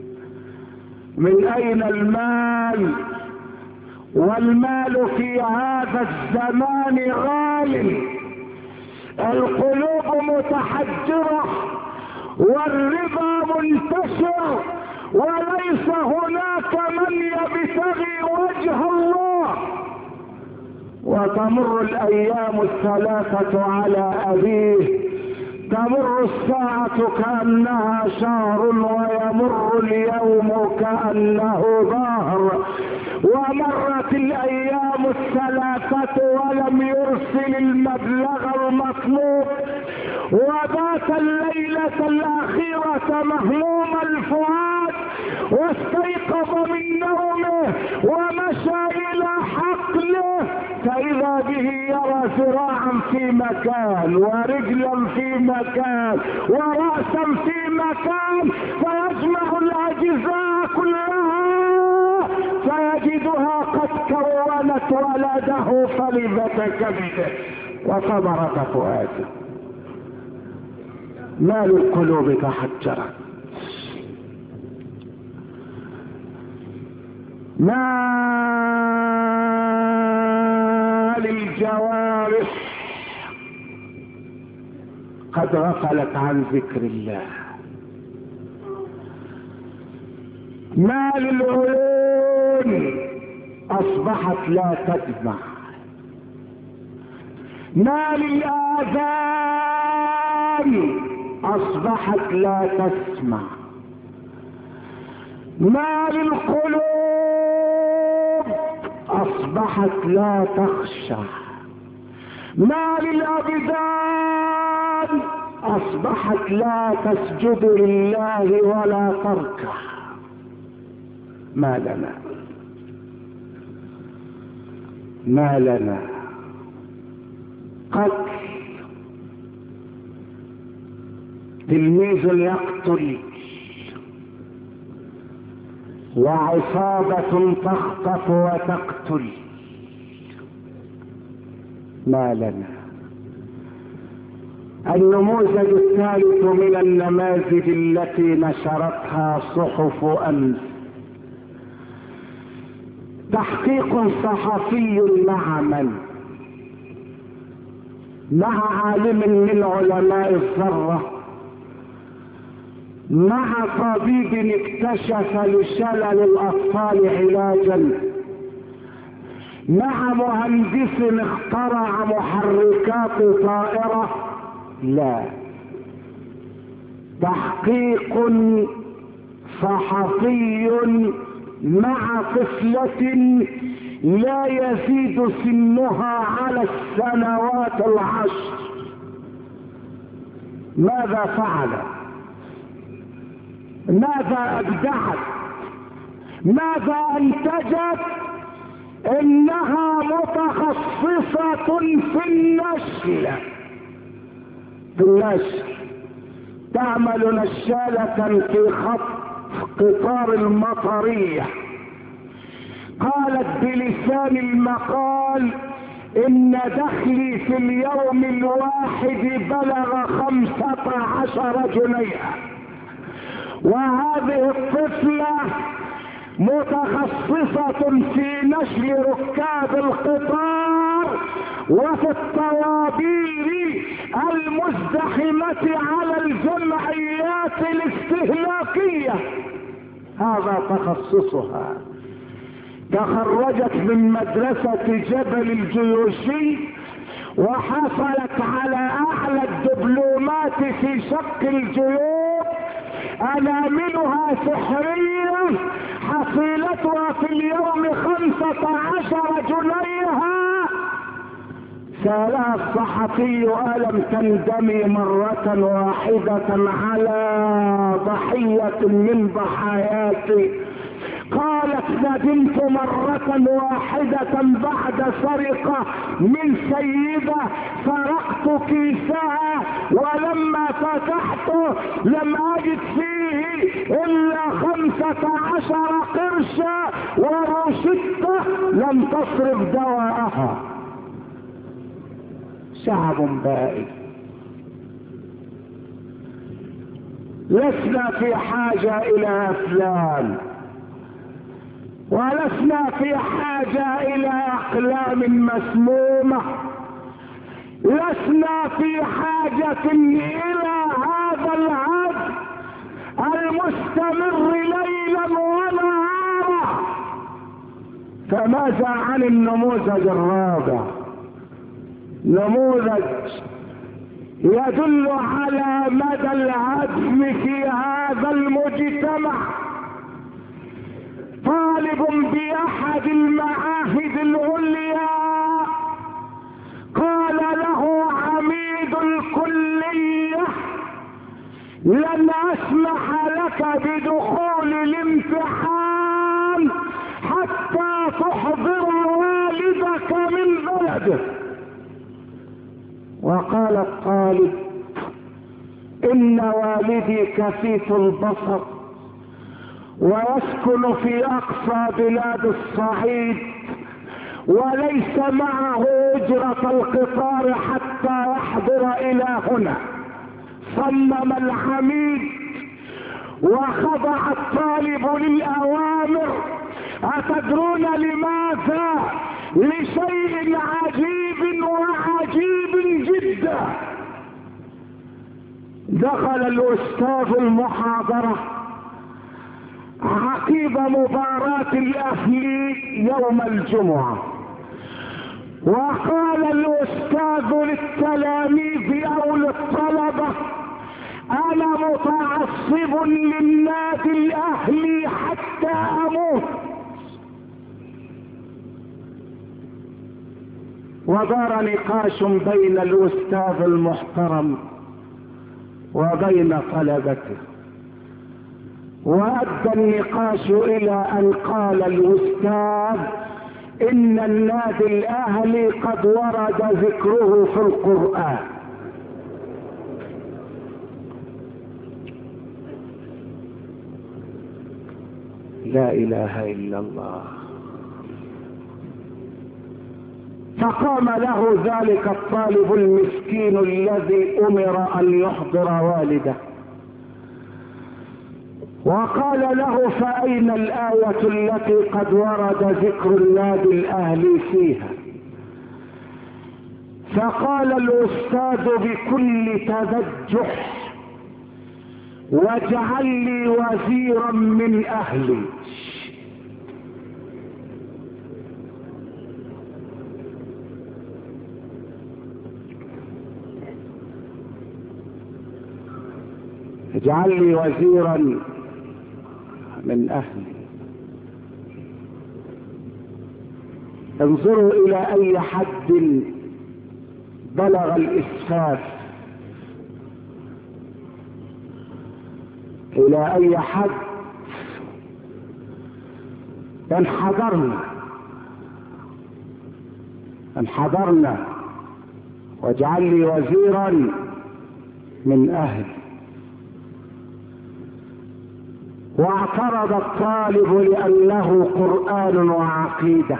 من اين المال؟ والمال في هذا الزمان غال. القلوب متحجرة والربا منتشر وليس هناك من يبتغي وجه الله. وتمر الايام الثلاثة على ابيه، تمر الساعة كأنها شهر ويمر اليوم كأنه ظهر. ومرت الايام الثلاثة ولم يرسل المبلغ المطلوب، وبات الليلة الاخيرة مهموم الفؤاد واستيقظ من نومه ومشى الى حقله فاذا به يرى ذراعا في مكان ورجلا في مكان ورأسا في مكان، فيجمع الاجزاء كلها فيجدها قد كونت ولده فلذة كبده وصبرت فؤاده. مال القلوب تحجرت، مال الجوارح قد غفلت عن ذكر الله، مال العيون اصبحت لا تدمع، مال الاذان اصبحت لا تسمع، مال القلوب اصبحت لا تخشع، مال الابدان اصبحت لا تسجد لله ولا تركع. ما لنا ما لنا قتل، تلميذ يقتل وعصابة تخطف وتقتل. ما لنا النموذج الثالث من النماذج التي نشرتها صحف امس تحقيق صحفي مع من؟ مع عالم من علماء الذرة، مع طبيب اكتشف لشلل الاطفال علاجا، مع مهندس اخترع محركات طائرة؟ لا، تحقيق صحفي مع طفلة لا يزيد سنها على السنوات العشر. ماذا فعل؟ ماذا ابدعت؟ ماذا انتجت؟ انها متخصصة في النشل في النشل تعمل نشالة في خط قطار المطرية. قالت بلسان المقال ان دخلي في اليوم الواحد بلغ خمسة عشر جنيها، وهذه الطفلة متخصصة في نشل ركاب القطار وفي الطوابير المزدحمة على الجمعيات الاستهلاكية. هذا تخصصها. تخرجت من مدرسة جبل الجيوشي وحصلت على اعلى الدبلومات في شق الجيوب، اناملها سحرية، حصيلتها في اليوم خمسة عشر جنيها. سألها الصحفي: ألم تندمي مرة واحدة على ضحية من ضحاياك؟ قالت: ندمت مرة واحدة بعد سرقة من سيدة، سرقت كيسها ولما فتحته لم أجد فيه إلا خمسة عشر قرشا وروشتة لم تصرف دواءها. شعب بائس. لسنا في حاجة إلى أفلام، ولسنا في حاجة إلى أقلام مسمومة، لسنا في حاجة إلى هذا العد المستمر ليلا ونهارا. فماذا عن النموذج الرابع؟ نموذج يدل على مدى العدم في هذا المجتمع. طالب بأحد المعاهد العليا قال له عميد الكلية: لن أسمح لك بدخول الامتحان حتى تحضر والدك من بلده. وقال الطالب: إن والدي كفيف البصر ويسكن في أقصى بلاد الصعيد وليس معه أجرة القطار حتى يحضر إلى هنا. صمم العميد وخضع الطالب للأوامر. أتدرون لماذا؟ لشيء عجيب وعجيب جدا. دخل الأستاذ المحاضرة عقب مباراة الأهلي يوم الجمعة، وقال الأستاذ للتلاميذ أو للطلبة: أنا متعصب للنادي الأهلي حتى أموت. ودار نقاش بين الأستاذ المحترم وبين طلبته، وأدى النقاش إلى أن قال الأستاذ: إن النادي الأهلي قد ورد ذكره في القرآن. لا إله إلا الله. فقام له ذلك الطالب المسكين الذي أمر أن يحضر والده، وقال له فأين الآية التي قد ورد ذكر النادي الأهلي فيها؟ فقال الأستاذ بكل تبجح واجعل لي وزيرا من أهلي. اجعل لي وزيرا من أهلي. انظروا إلى أي حد بلغ الإسفاف، إلى أي حد انحدرنا انحدرنا واجعل لي وزيرا من أهلي. واعترض الطالب لأنه قرآن وعقيدة،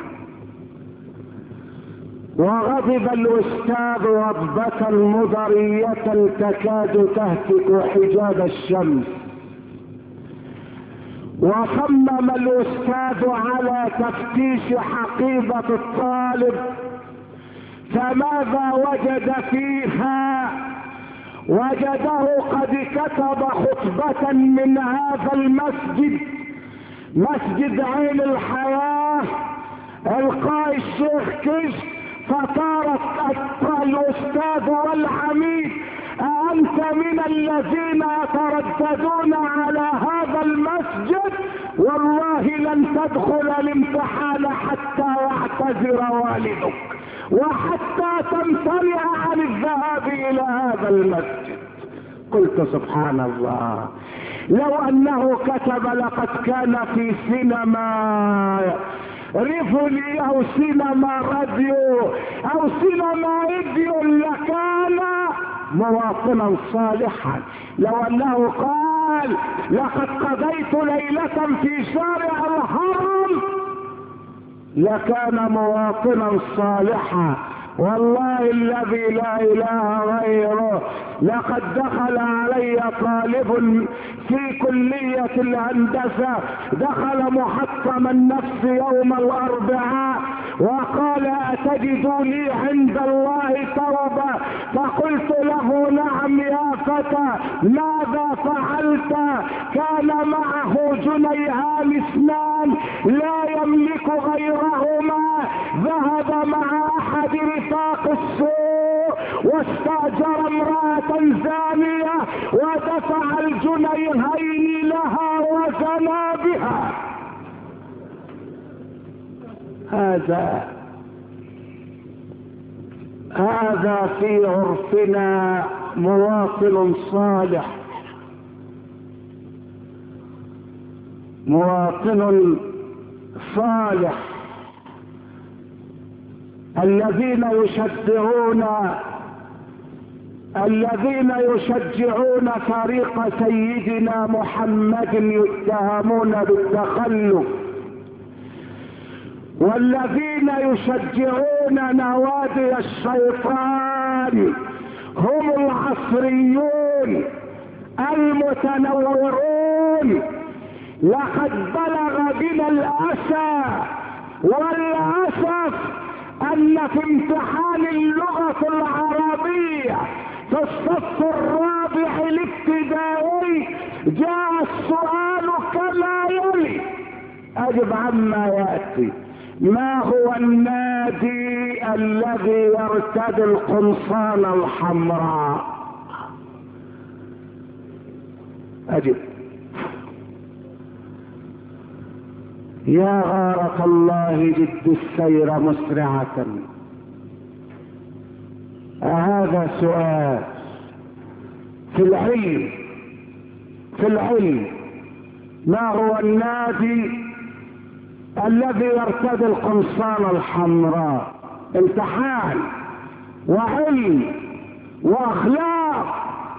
وغضب الأستاذ غضبة مضرية تكاد تهتك حجاب الشمس. وصمم الأستاذ على تفتيش حقيبة الطالب، فماذا وجد فيها؟ وجده قد كتب خطبة من هذا المسجد، مسجد عين الحياة، القاء الشيخ كشف. فطارت الأستاذ والعميد: أنت من الذين يترددون على هذا المسجد؟ والله لن تدخل الامتحان حتى يعتذر والدك وحتى تمتنع عن الذهاب إلى هذا المسجد. قلت سبحان الله، لو أنه كتب لقد كان في سينما ريفولي أو سينما راديو أو سينما راديو لكان مواطنا صالحا. لو أنه قال لقد قضيت ليلة في شارع الهرم لكان مواطنا صالحا. والله الذي لا اله غيره، لقد دخل علي طالب في كلية الهندسة، دخل محطم النفس يوم الاربعاء وقال: أتجد لي عند الله توبة؟ فقلت له: نعم يا فتى، ماذا فعلت؟ كان معه جنيهان اثنان لا يملك غيرهما، ذهب مع احد رفاق السوء واستأجر امرأة زانية ودفع الجنيهين لها وزنى بها. هذا هذا في عرفنا مواطن صالح، مواطن صالح، الذين يشجعون الذين يشجعون فريق سيدنا محمد يتهمون بالتخلف، والذين يشجعون نوادي الشيطان هم العصريون المتنورون. لقد بلغ بنا الأسى والأسف أن في امتحان اللغة العربية في الصف الرابع الابتدائي جاء السؤال كما يلي، أجب عما يأتي: ما هو النادي الذي يرتدي القمصان الحمراء؟ أجب. يا غارة الله جد السير مسرعة. هذا سؤال في العلم في العلم ما هو النادي الذي يرتدي القمصان الحمراء؟ امتحان وعلم واخلاق.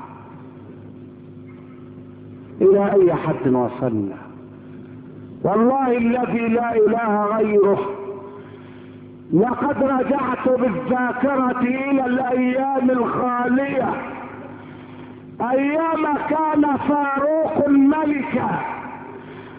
الى اي حد وصلنا؟ والله الذي لا اله غيره، لقد رجعت بالذاكرة الى الايام الخالية، ايام كان فاروق ملكا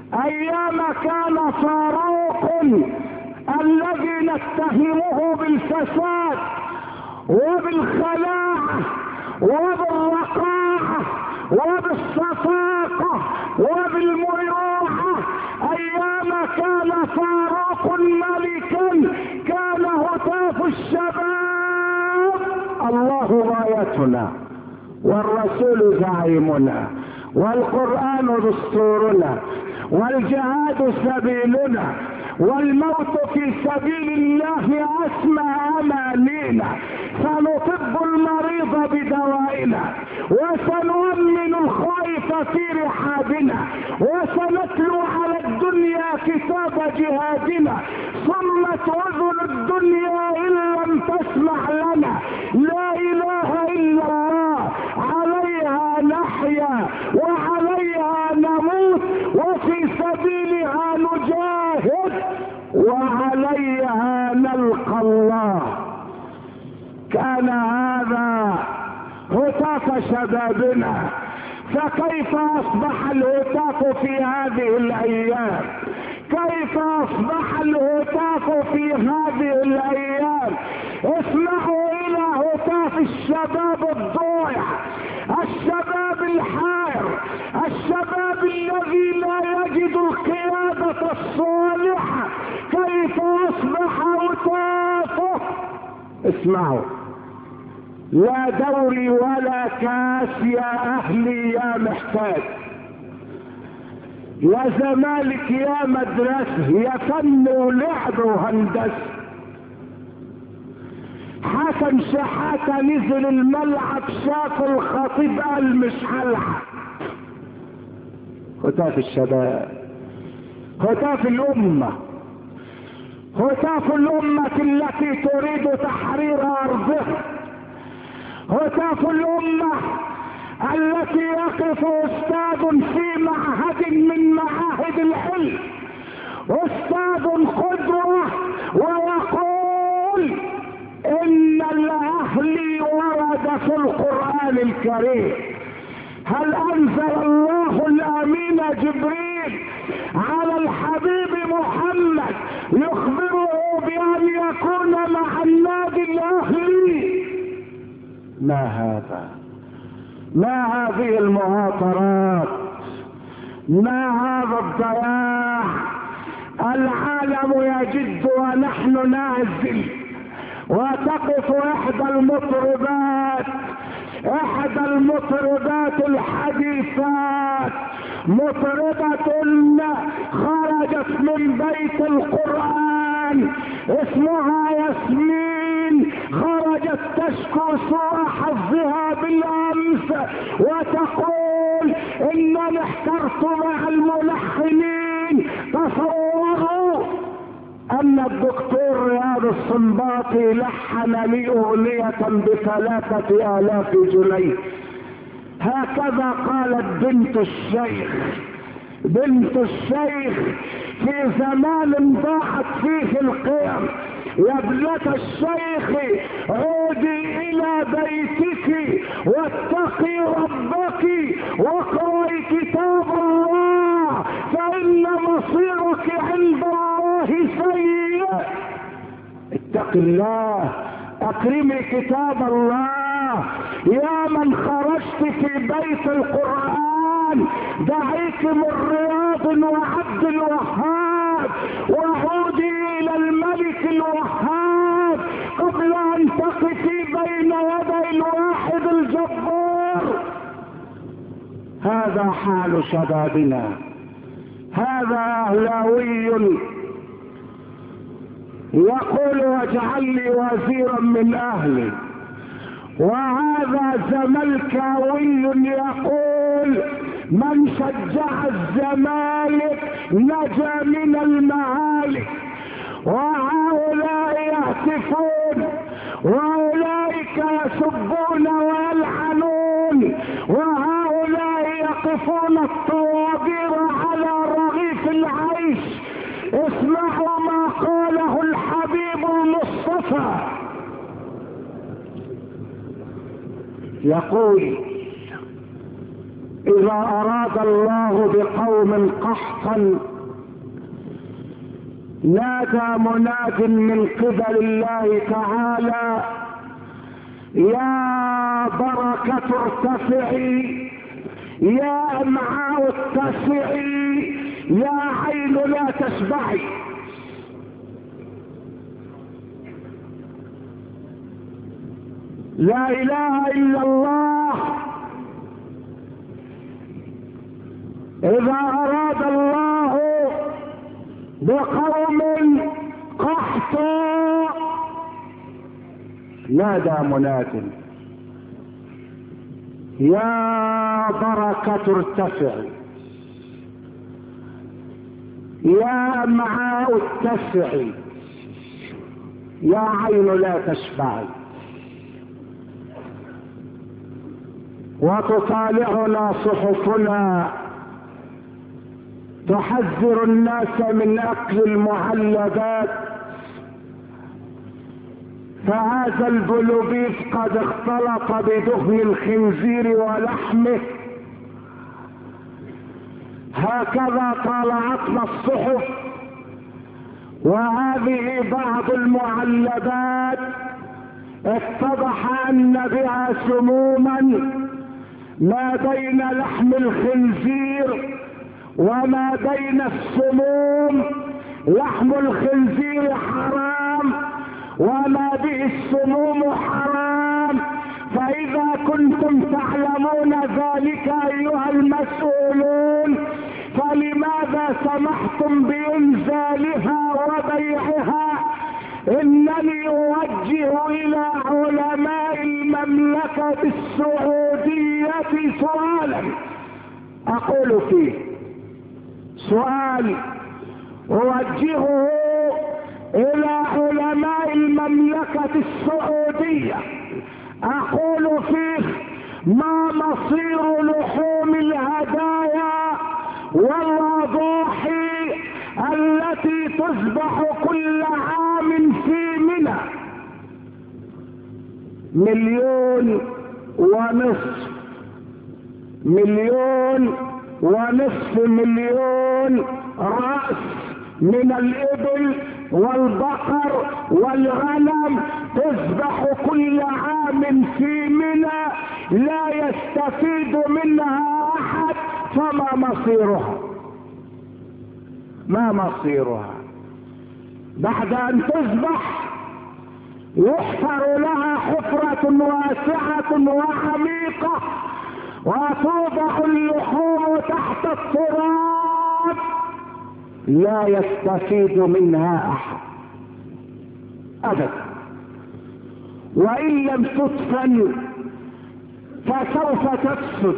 ايام كان فاروق الذي نتهمه بالفساد وبالخلاعة وبالرقاعة وبالصفاقة وبالمروعة، ايام كان فاروق ملكا كان هتاف الشباب الله غايتنا والرسول زعيمنا والقرآن دستورنا والجهاد سبيلنا والموت في سبيل الله اسمى امانينا، سنطب المريض بدوائنا وسنؤمن الخائف في رحابنا وسنتلو على الدنيا كتاب جهادنا، صمت اذن الدنيا ان لم تسمع لنا، لا اله الا الله عليها نحيا وعليها نموت وفي سبيلها نجاهد وعليها نلقى الله. كان هذا هتاف شبابنا، فكيف اصبح الهتاف في هذه الايام؟ كيف اصبح الهتاف في هذه الايام؟ اسمعوا الى هتاف الشباب الضائع، الشباب الحائر، الشباب الذي لا يجد القيادة الصالحة، كيف اصبح هتافه؟ اسمعوا: لا دوري ولا كاس يا اهلي يا محتاج، يا زمالك يا مدرسة، يا فن ولعب وهندسة. حسن شحاتة نزل الملعب شاف الخطيب قال مش هلعب. هتاف الشباب، هتاف الامة، هتاف الامة التي تريد تحرير ارضها، هتاف الامة التي يقف استاذ في معهد من معاهد العلم، استاذ قدوة، ويقول ان الاهلي ورد في القرآن الكريم. هل انزل الله الامين جبريل على الحبيب محمد يخبره بان يكون مع النادي الاهلي؟ ما هذا؟ ما هذه المهاترات؟ ما هذا الضياع؟ العالم يجد ونحن نازل. وتقف احدى المطربات، احدى المطربات الحديثات، مطربة خرجت من بيت القرآن اسمها ياسمين، خرجت تشكو سوء حظها بالامس وتقول انني احترت مع الملحنين. تصوروا ان الدكتور رياض السنباطي لحن لي اغنية بثلاثة الاف جنيه. هكذا قالت بنت الشيخ، بنت الشيخ في زمان ضاعت فيه القيم: يا ابنة الشيخ عودي الى بيتك واتقي ربك واقرأي كتاب الله فان مصيرك عند الله سيء. اتق الله، اكرمي كتاب الله. يا من خرجت في بيت القرآن دعيك من رياض وعبد الوهاب، وعودي الى الملك الوهاب قبل ان تقفي بين يدي الواحد الجبار. هذا حال شبابنا، هذا اهلاوي يقول واجعل لي وزيرا من اهلي، وهذا زملكاوي يقول من شجع الزمالك نجا من المهالك. وهؤلاء يهتفون واولئك يسبون ويلعنون، وهؤلاء يقفون الطوابير على رغيف العيش. اسمعوا ما قاله الحبيب المصطفى، يقول اذا اراد الله بقوم قحطا نادى مناد من قبل الله تعالى: يا بركة ارتفعي، يا امعاء اتسعي، يا عين لا تشبعي. لا اله الا الله. اذا اراد الله بقوم قحط نادى مناد: يا بركة ارتفعي، يا امعاء اتسعي، يا عين لا تشبعي. وتطالعنا صحفنا تحذر الناس من اكل المعلبات، فهذا البلوبيف قد اختلط بدهن الخنزير ولحمه. هكذا طالعتنا الصحف، وهذه بعض المعلبات اتضح ان بها سموما ما بين لحم الخنزير وما بين السموم. لحم الخنزير حرام وما به السموم حرام. فإذا كنتم تعلمون ذلك أيها المسؤولون، فلماذا سمحتم بإنزالها وبيعها؟ إنني أوجه إلى علماء المملكة السعودية سؤالا أقول فيه، سؤال أوجهه إلى علماء المملكة السعودية أقول فيه: ما مصير لحوم الهدايا والأضاحي التي تذبح كل عام في منى؟ مليون ونصف مليون ونصف مليون رأس من الإبل والبقر والغنم تذبح كل عام في منى، لا يستفيد منها أحد. فما مصيرها؟ ما مصيرها؟ بعد أن تذبح يحفر لها حفرة واسعة وعميقة وتوضع اللحوم تحت التراب، لا يستفيد منها احد ابدا. وان لم تدفن فسوف تفسد،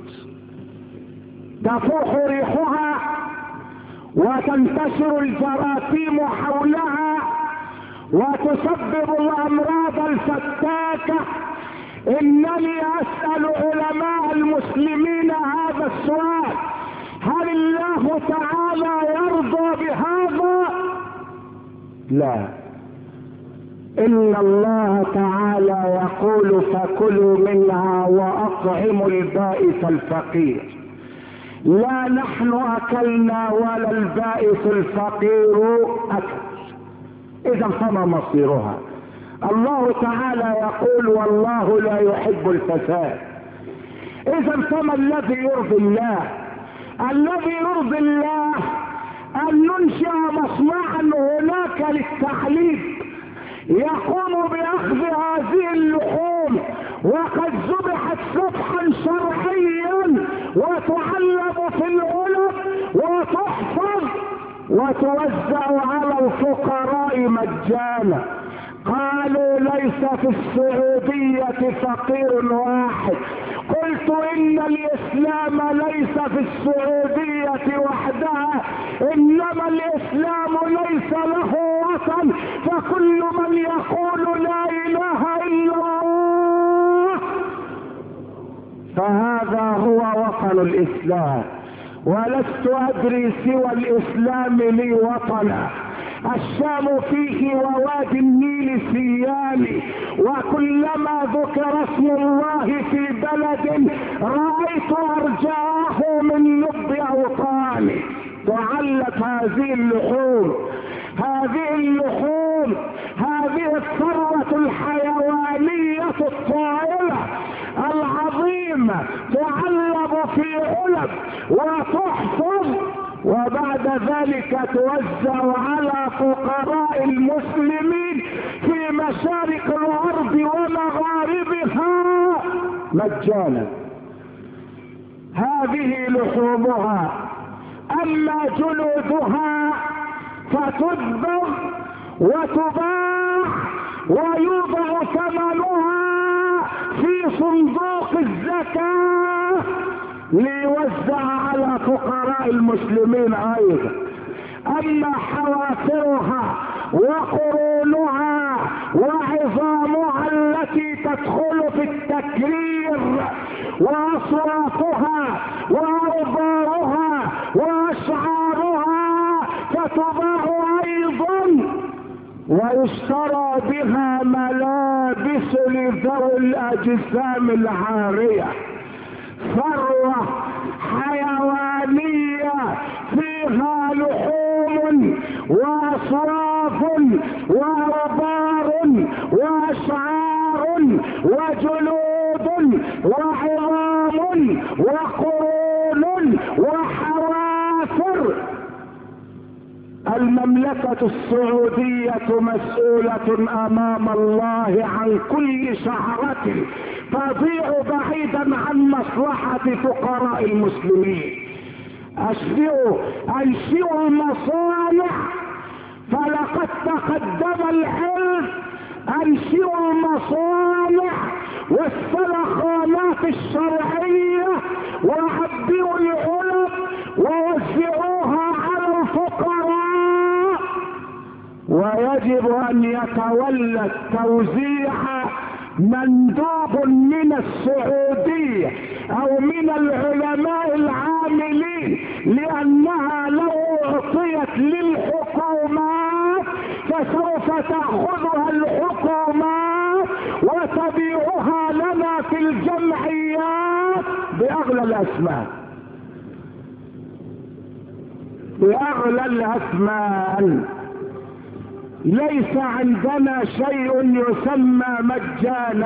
تفوح ريحها وتنتشر الجراثيم حولها وتسبب الامراض الفتاكة. انني اسأل علماء المسلمين هذا السؤال: هل الله تعالى يرضى بهذا؟ لا. ان الله تعالى يقول: فكلوا منها واطعموا البائس الفقير. لا نحن اكلنا ولا البائس الفقير اكل. اذا فما مصيرها؟ الله تعالى يقول: والله لا يحب الفساد. اذا فما الذي يرضي الله؟ الذي يرضي الله ان ننشئ مصنعا هناك للتحليب يقوم باخذ هذه اللحوم وقد ذبحت ذبحا شرعيا وتعلب في العلب وتحفظ وتوزع على الفقراء مجانا. قالوا: ليس في السعودية فقير واحد. قلت: ان الاسلام ليس في السعودية وحدها، انما الاسلام ليس له وطن، فكل من يقول لا اله الا الله فهذا هو وطن الاسلام. ولست ادري سوى الاسلام لي وطنا. الشام فيه ووادي النيل سيان، وكلما ذكر اسم الله في بلد رأيت أرجاه من لب أوطاني. تعلق هذه اللحوم، هذه اللحوم، هذه الثروة الحيوانية الطائلة العظيمة تعلب في علب وتحفظ، وبعد ذلك توزع على فقراء المسلمين في مشارق الارض ومغاربها مجانا. هذه لحومها. اما جلودها فتدبغ وتباع ويوضع ثمنها في صندوق الزكاة ليوزع على فقراء المسلمين ايضا. اما حوافرها وقرونها وعظامها التي تدخل في التكرير واصوافها واوبارها واشعارها فتباع ايضا ويشترى بها ملابس لذوي الاجسام العارية. ثروة حيوانية فيها لحوم واصواف وأوبار واشعار وجلود وعظام وقرون وحوافر. المملكة السعودية مسؤولة امام الله عن كل شعرة تضيع بعيدا عن مصلحة فقراء المسلمين. اشبعوا انشئوا المصانع، فلقد تقدم العلم. انشئوا المصانع والسلخانات الشرعية وعبئوا العلب ووزعوها على الفقراء. ويجب ان يتولى التوزيع مندوب من السعودية او من العلماء العاملين، لانها لو اعطيت للحكومات فسوف تأخذها الحكومات وتبيعها لنا في الجمعيات بأغلى الأثمان، بأغلى الأثمان. ليس عندنا شيء يسمى مجانا،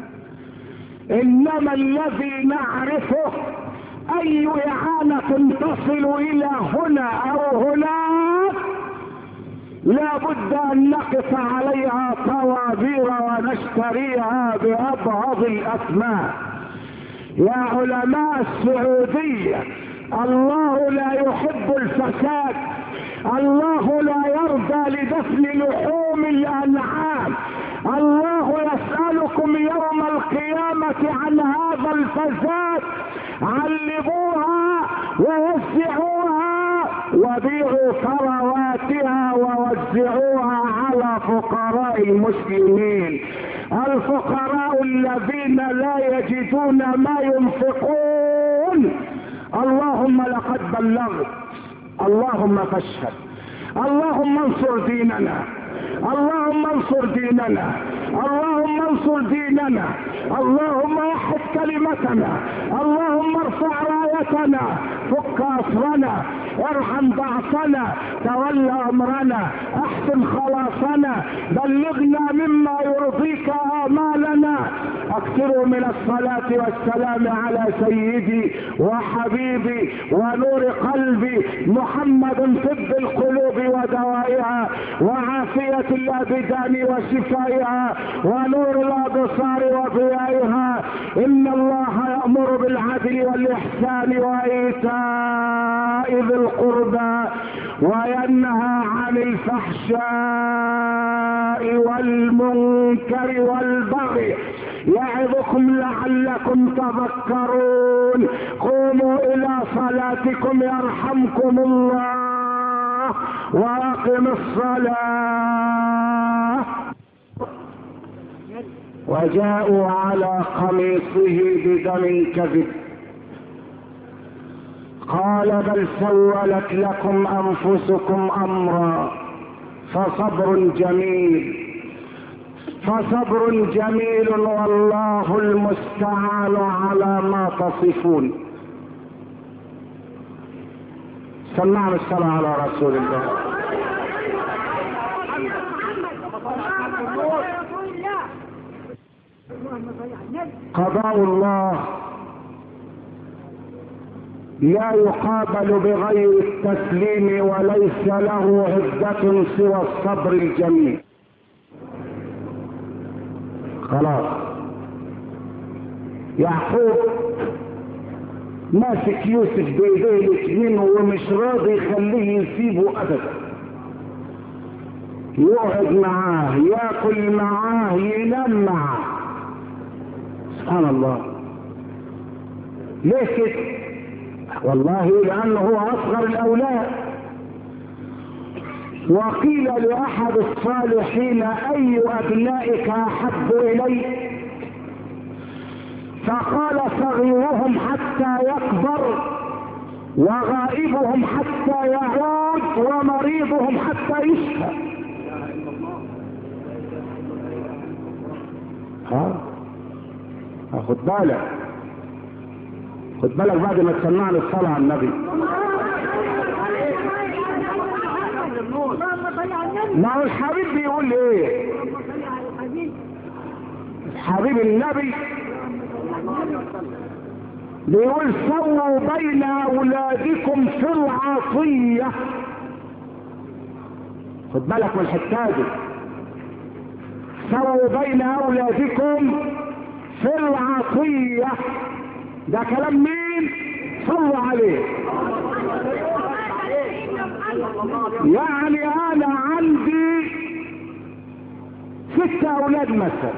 انما الذي نعرفه اي اعانة تصل الى هنا او هناك لا بد ان نقف عليها طوابير ونشتريها بأبعض الاثمان. يا علماء السعودية، الله لا يحب الفساد، الله لا يرضى لدفن لحوم الانعام. الله يسألكم يوم القيامة عن هذا الفساد. علبوها ووزعوها وبيعوا ثرواتها ووزعوها على فقراء المسلمين، الفقراء الذين لا يجدون ما ينفقون. اللهم لقد بلغت، اللهم فاشهد، اللهم انصر ديننا، اللهم انصر ديننا، اللهم انصر ديننا، اللهم وحد كلمتنا، اللهم ارفع رايتنا، فك اسرنا، ارحم ضعفنا، تولى امرنا، احسن خلاصنا، بلغنا مما يرضيك امالنا. اكثروا من الصلاة والسلام على سيدي وحبيبي ونور قلبي محمد، طب القلوب ودوائها وعافية الابدان وشفائها ونور الابصار وضيائها. ان الله يأمر بالعدل والاحسان وايتاء ذي القربى وينهى عن الفحشاء والمنكر والبغي يعظكم لعلكم تذكرون. قوموا الى صلاتكم يرحمكم الله واقم الصلاة. وجاءوا على قميصه بدم كذب قال بل سولت لكم انفسكم امرا فصبر جميل فصبر جميل والله المستعان على ما تصفون. سمعنا الصلاة على رسول الله. قضاء الله لا يقابل بغير التسليم وليس له عدة سوى الصبر الجميل. خلاص يعقوب ماسك يوسف بايديه الاثنين ومش راضي يخليه يسيبه ابدا، يقعد معاه ياكل معاه ينام معاه. سبحان الله. ليه كده؟ والله لانه هو اصغر الاولاد. وقيل لاحد الصالحين اي ابنائك احب اليك؟ فقال صغيرهم حتى يكبر وغائبهم حتى يعود ومريضهم حتى يشفى. ها خد بالك خد بالك بعد ما تسمعنا الصلاة على النبي. ما هو الحبيب بيقول ايه؟ حبيب النبي بيقول سووا بين اولادكم في العطية. خد بالك من الحتة دي. سووا بين اولادكم في العطية. ده كلام مين؟ صلوا عليه. يعني انا عندي ست اولاد مثلا،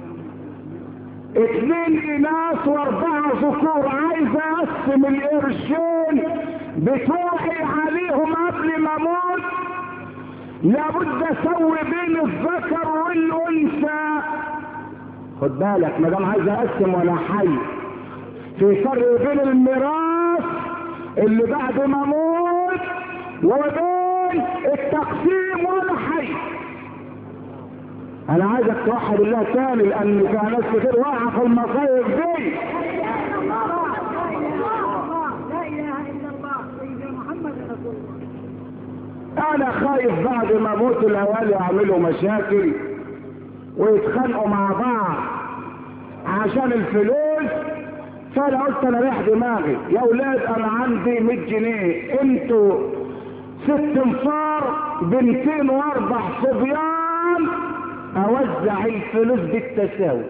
اثنين اناث واربعة ذكور، عايز اقسم القرشين بتوعي عليهم قبل ما اموت. لابد اسوي بين الذكر والانثى. خد بالك ما دام عايز اقسم وانا حي، في فرق بين الميراث اللي بعد ما اموت وبين التقسيم وانا حي. انا عايزك توحد الله تاني لان في ناس كتير واقعه في المصايب دي. لا اله الا الله سيدنا محمد رسول الله. انا خايف بعد ما اموت الاهالي يعملوا مشاكل ويتخانقوا مع بعض عشان الفلوس. فانا قلت انا رايح دماغي يا اولاد، انا عندي مية جنيه، انتوا ست انفار بنتين واربع صبيان، اوزع الفلوس بالتساوي.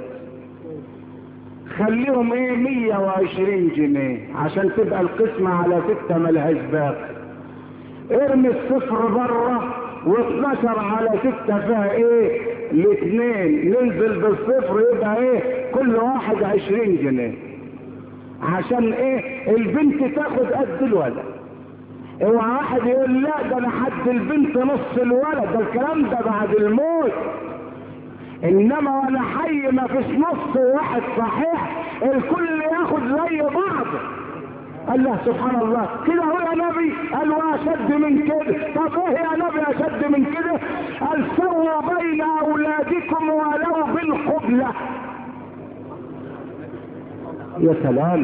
خليهم ايه مية وعشرين جنيه عشان تبقى القسمة على ستة ملهاش باقي. ارمي الصفر بره واثناشر على ستة فيها ايه الاثنين، ننزل بالصفر يبقى ايه كل واحد عشرين جنيه عشان ايه البنت تاخد قد الولد. اوعى واحد يقول لا ده انا حد البنت نص الولد، ده الكلام ده بعد الموت. انما وانا حي ما فيش نص واحد صحيح، الكل ياخد زي بعض. الله سبحان الله كده هو يا نبي قال واشد من كده. طب ايه يا نبي اشد من كده؟ قال سووا بين اولادكم ولو بالقبلة. يا سلام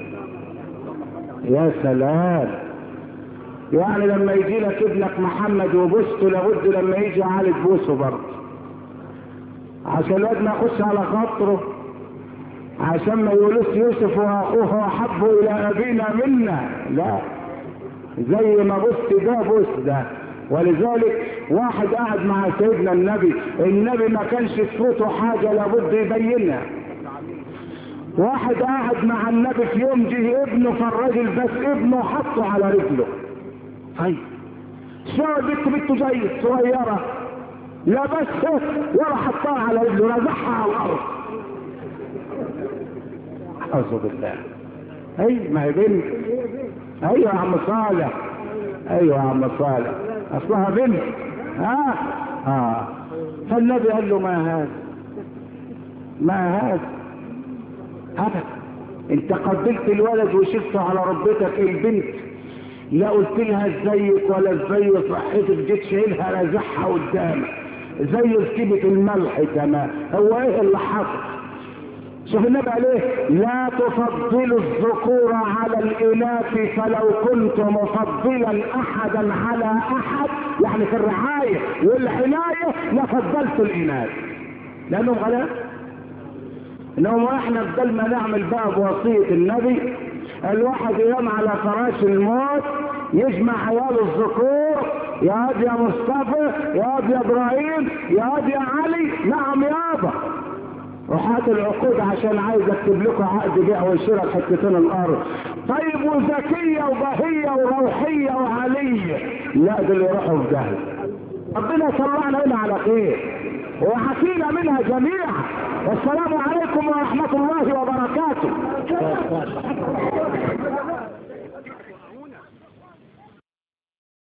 يا سلام. يعني لما يجي لك ابنك محمد وبوسته لابد لما يجي علي تبوسه برضه عشان الواد ما يخش على خاطره، عشان ما يقولوش يوسف واخوه احب الى ابينا منا. لا، زي ما بوست ده بوس ده. ولذلك واحد قاعد مع سيدنا النبي، النبي ما كانش صوته حاجه لابد يبينها. واحد قاعد مع النبي في يوم جه ابنه، فالراجل بس ابنه حطه على رجله. طيب شو بنت بنته جاي صغيره لا بس ولا حطها على رجله، رزعها على الارض. اعوذ بالله. اي ما هي بنت. ايوه يا عم صالح، ايوه يا عم صالح اصلها بنت. ها اه فالنبي قال له ما هذا ما هذا ابدا، انت قبلت الولد وشفته على ربتك. البنت لا قلت لها ازيك ولا ازاي صحتك، جيت شايلها رازعها قدامك زي سكيبة الملح كمان. هو ايه اللي حصل؟ شوف النبي قال ايه؟ لا تفضلوا الذكور على الاناث فلو كنت مفضلا احدا على احد، يعني في الرعايه والعنايه لفضلت الاناث لانهم غلاب. انهم احنا بدل ما نعمل بقى بوصيه النبي الواحد ينام على فراش الموت يجمع عيال الذكور، يا واد يا مصطفى، يا واد يا ابراهيم، يا واد يا علي، نعم يابا، وحات العقود عشان عايز اكتب لكم عقد بيع وشراء حتتين الارض. طيب وزكيه وبهيه وروحيه وعليه، لا دول يروحوا في داهيه. ربنا يطلعنا هنا على خير وحكينا منها جميعا. والسلام عليكم ورحمه الله وبركاته.